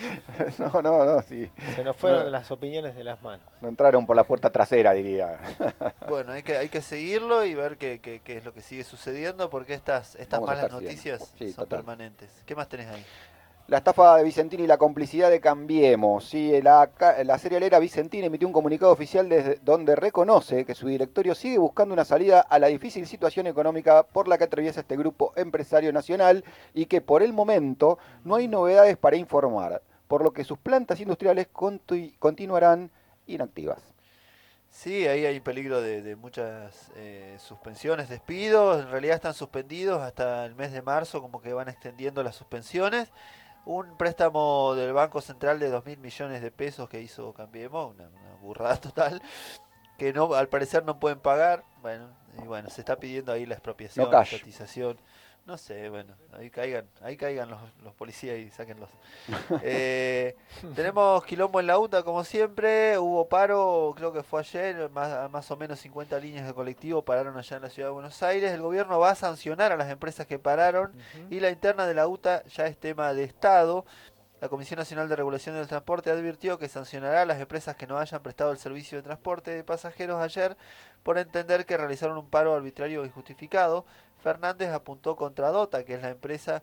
No, sí. Se nos fueron No. las opiniones de las manos. No entraron por la puerta trasera, diría. Bueno, hay que seguirlo y ver qué es lo que sigue sucediendo, porque estas Vamos a malas estar noticias siguiendo. Sí, son total. permanentes. ¿Qué más tenés ahí? La estafa de Vicentini y la complicidad de Cambiemos. Sí, la cerealera Vicentini emitió un comunicado oficial desde donde reconoce que su directorio sigue buscando una salida a la difícil situación económica por la que atraviesa este grupo empresario nacional y que por el momento no hay novedades para informar, por lo que sus plantas industriales continuarán inactivas. Sí, ahí hay peligro de muchas suspensiones, despidos. En realidad están suspendidos hasta el mes de marzo, como que van extendiendo las suspensiones. Un préstamo del Banco Central de 2.000 millones de pesos que hizo Cambiemos, una burrada total, que no, al parecer no pueden pagar. Bueno, y bueno, se está pidiendo ahí la expropiación, No la cash. privatización. No sé, bueno, ahí caigan los policías y sáquenlos. Tenemos quilombo en la UTA como siempre, hubo paro, creo que fue ayer, más o menos 50 líneas de colectivo pararon allá en la ciudad de Buenos Aires. El gobierno va a sancionar a las empresas que pararon y la interna de la UTA ya es tema de Estado. La Comisión Nacional de Regulación del Transporte advirtió que sancionará a las empresas que no hayan prestado el servicio de transporte de pasajeros ayer por entender que realizaron un paro arbitrario e injustificado. Fernández apuntó contra Dota, que es la empresa,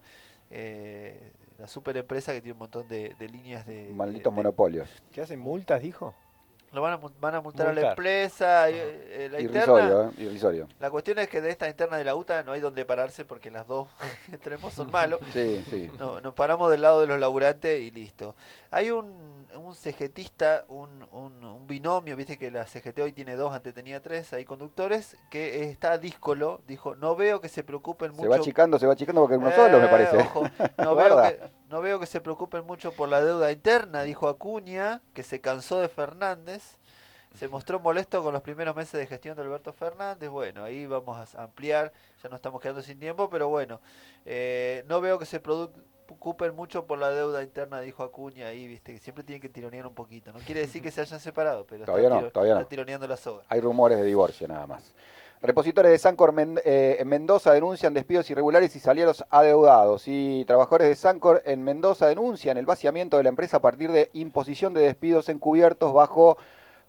la superempresa que tiene un montón de líneas de... Malditos monopolios. ¿Qué hacen? ¿Multas, dijo? Lo van a multar a la Multar. empresa. La Irrisorio, interna, irrisorio. la cuestión es que de esta interna de la UTA no hay donde pararse porque las dos extremos son malos. Sí. No, nos paramos del lado de los laburantes y listo. Hay un CGTista, un binomio, viste que la CGT hoy tiene 2, antes tenía 3, hay conductores, que está díscolo, dijo, no veo que se preocupen mucho. Se va achicando porque uno solo, me parece. Ojo, no veo que se preocupen mucho por la deuda interna, dijo Acuña, que se cansó de Fernández. Se mostró molesto con los primeros meses de gestión de Alberto Fernández. Bueno, ahí vamos a ampliar, ya no estamos quedando sin tiempo, pero bueno, no veo que se preocupen mucho por la deuda interna, dijo Acuña ahí, viste, que siempre tienen que tironear un poquito. No quiere decir que se hayan separado, pero Todavía no. está tironeando la soga. Hay rumores de divorcio nada más. Repositores de Sancor en Mendoza denuncian despidos irregulares y salarios adeudados. Y trabajadores de Sancor en Mendoza denuncian el vaciamiento de la empresa a partir de imposición de despidos encubiertos bajo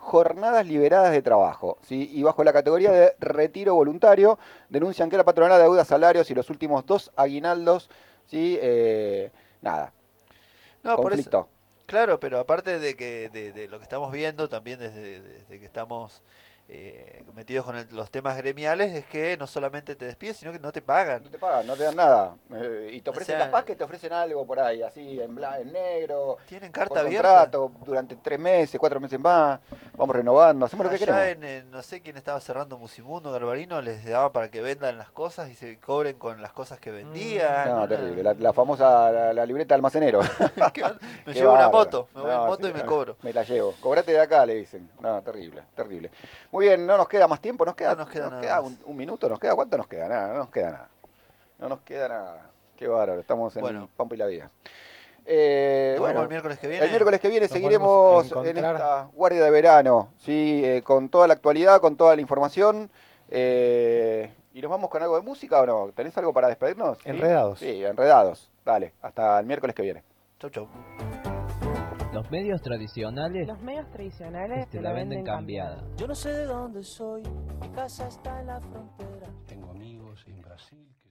jornadas liberadas de trabajo, ¿sí? Y bajo la categoría de retiro voluntario, denuncian que la patronal adeuda salarios y los últimos 2 aguinaldos, ¿sí? Nada. No, conflicto. Por eso, claro, pero aparte de lo que estamos viendo, también desde que estamos metidos con los temas gremiales, es que no solamente te despiden, sino que no te pagan. No te pagan, no te dan nada. Y te ofrecen, O sea, capaz que te ofrecen algo por ahí, así, en negro. Tienen carta por abierta. Contrato, durante 3 meses, 4 meses más. Vamos renovando, hacemos lo que Allá queremos. no sé quién estaba cerrando Musimundo, Garbarino, les daba para que vendan las cosas y se cobren con las cosas que vendían. No, terrible. La famosa, la libreta de almacenero. Me Qué llevo una bárbaro. moto, me voy en moto y me cobro. Me la llevo. Cobrate de acá, le dicen. No, terrible, terrible. Muy bien, no nos queda más tiempo, nos queda nada un minuto, nos queda, ¿cuánto nos queda? Nada, no nos queda nada. No nos queda nada. Qué bárbaro, estamos en el Pampa y la Vida. Bueno, el miércoles que viene. El miércoles que viene seguiremos en esta guardia de verano, ¿sí? Con toda la actualidad, con toda la información. ¿Y nos vamos con algo de música o no? ¿Tenés algo para despedirnos? Enredados. Sí, enredados. Dale, hasta el miércoles que viene. Chau, chau. Los medios tradicionales te la venden cambiada. Yo no sé de dónde soy, mi casa está en la frontera. Tengo amigos en Brasil.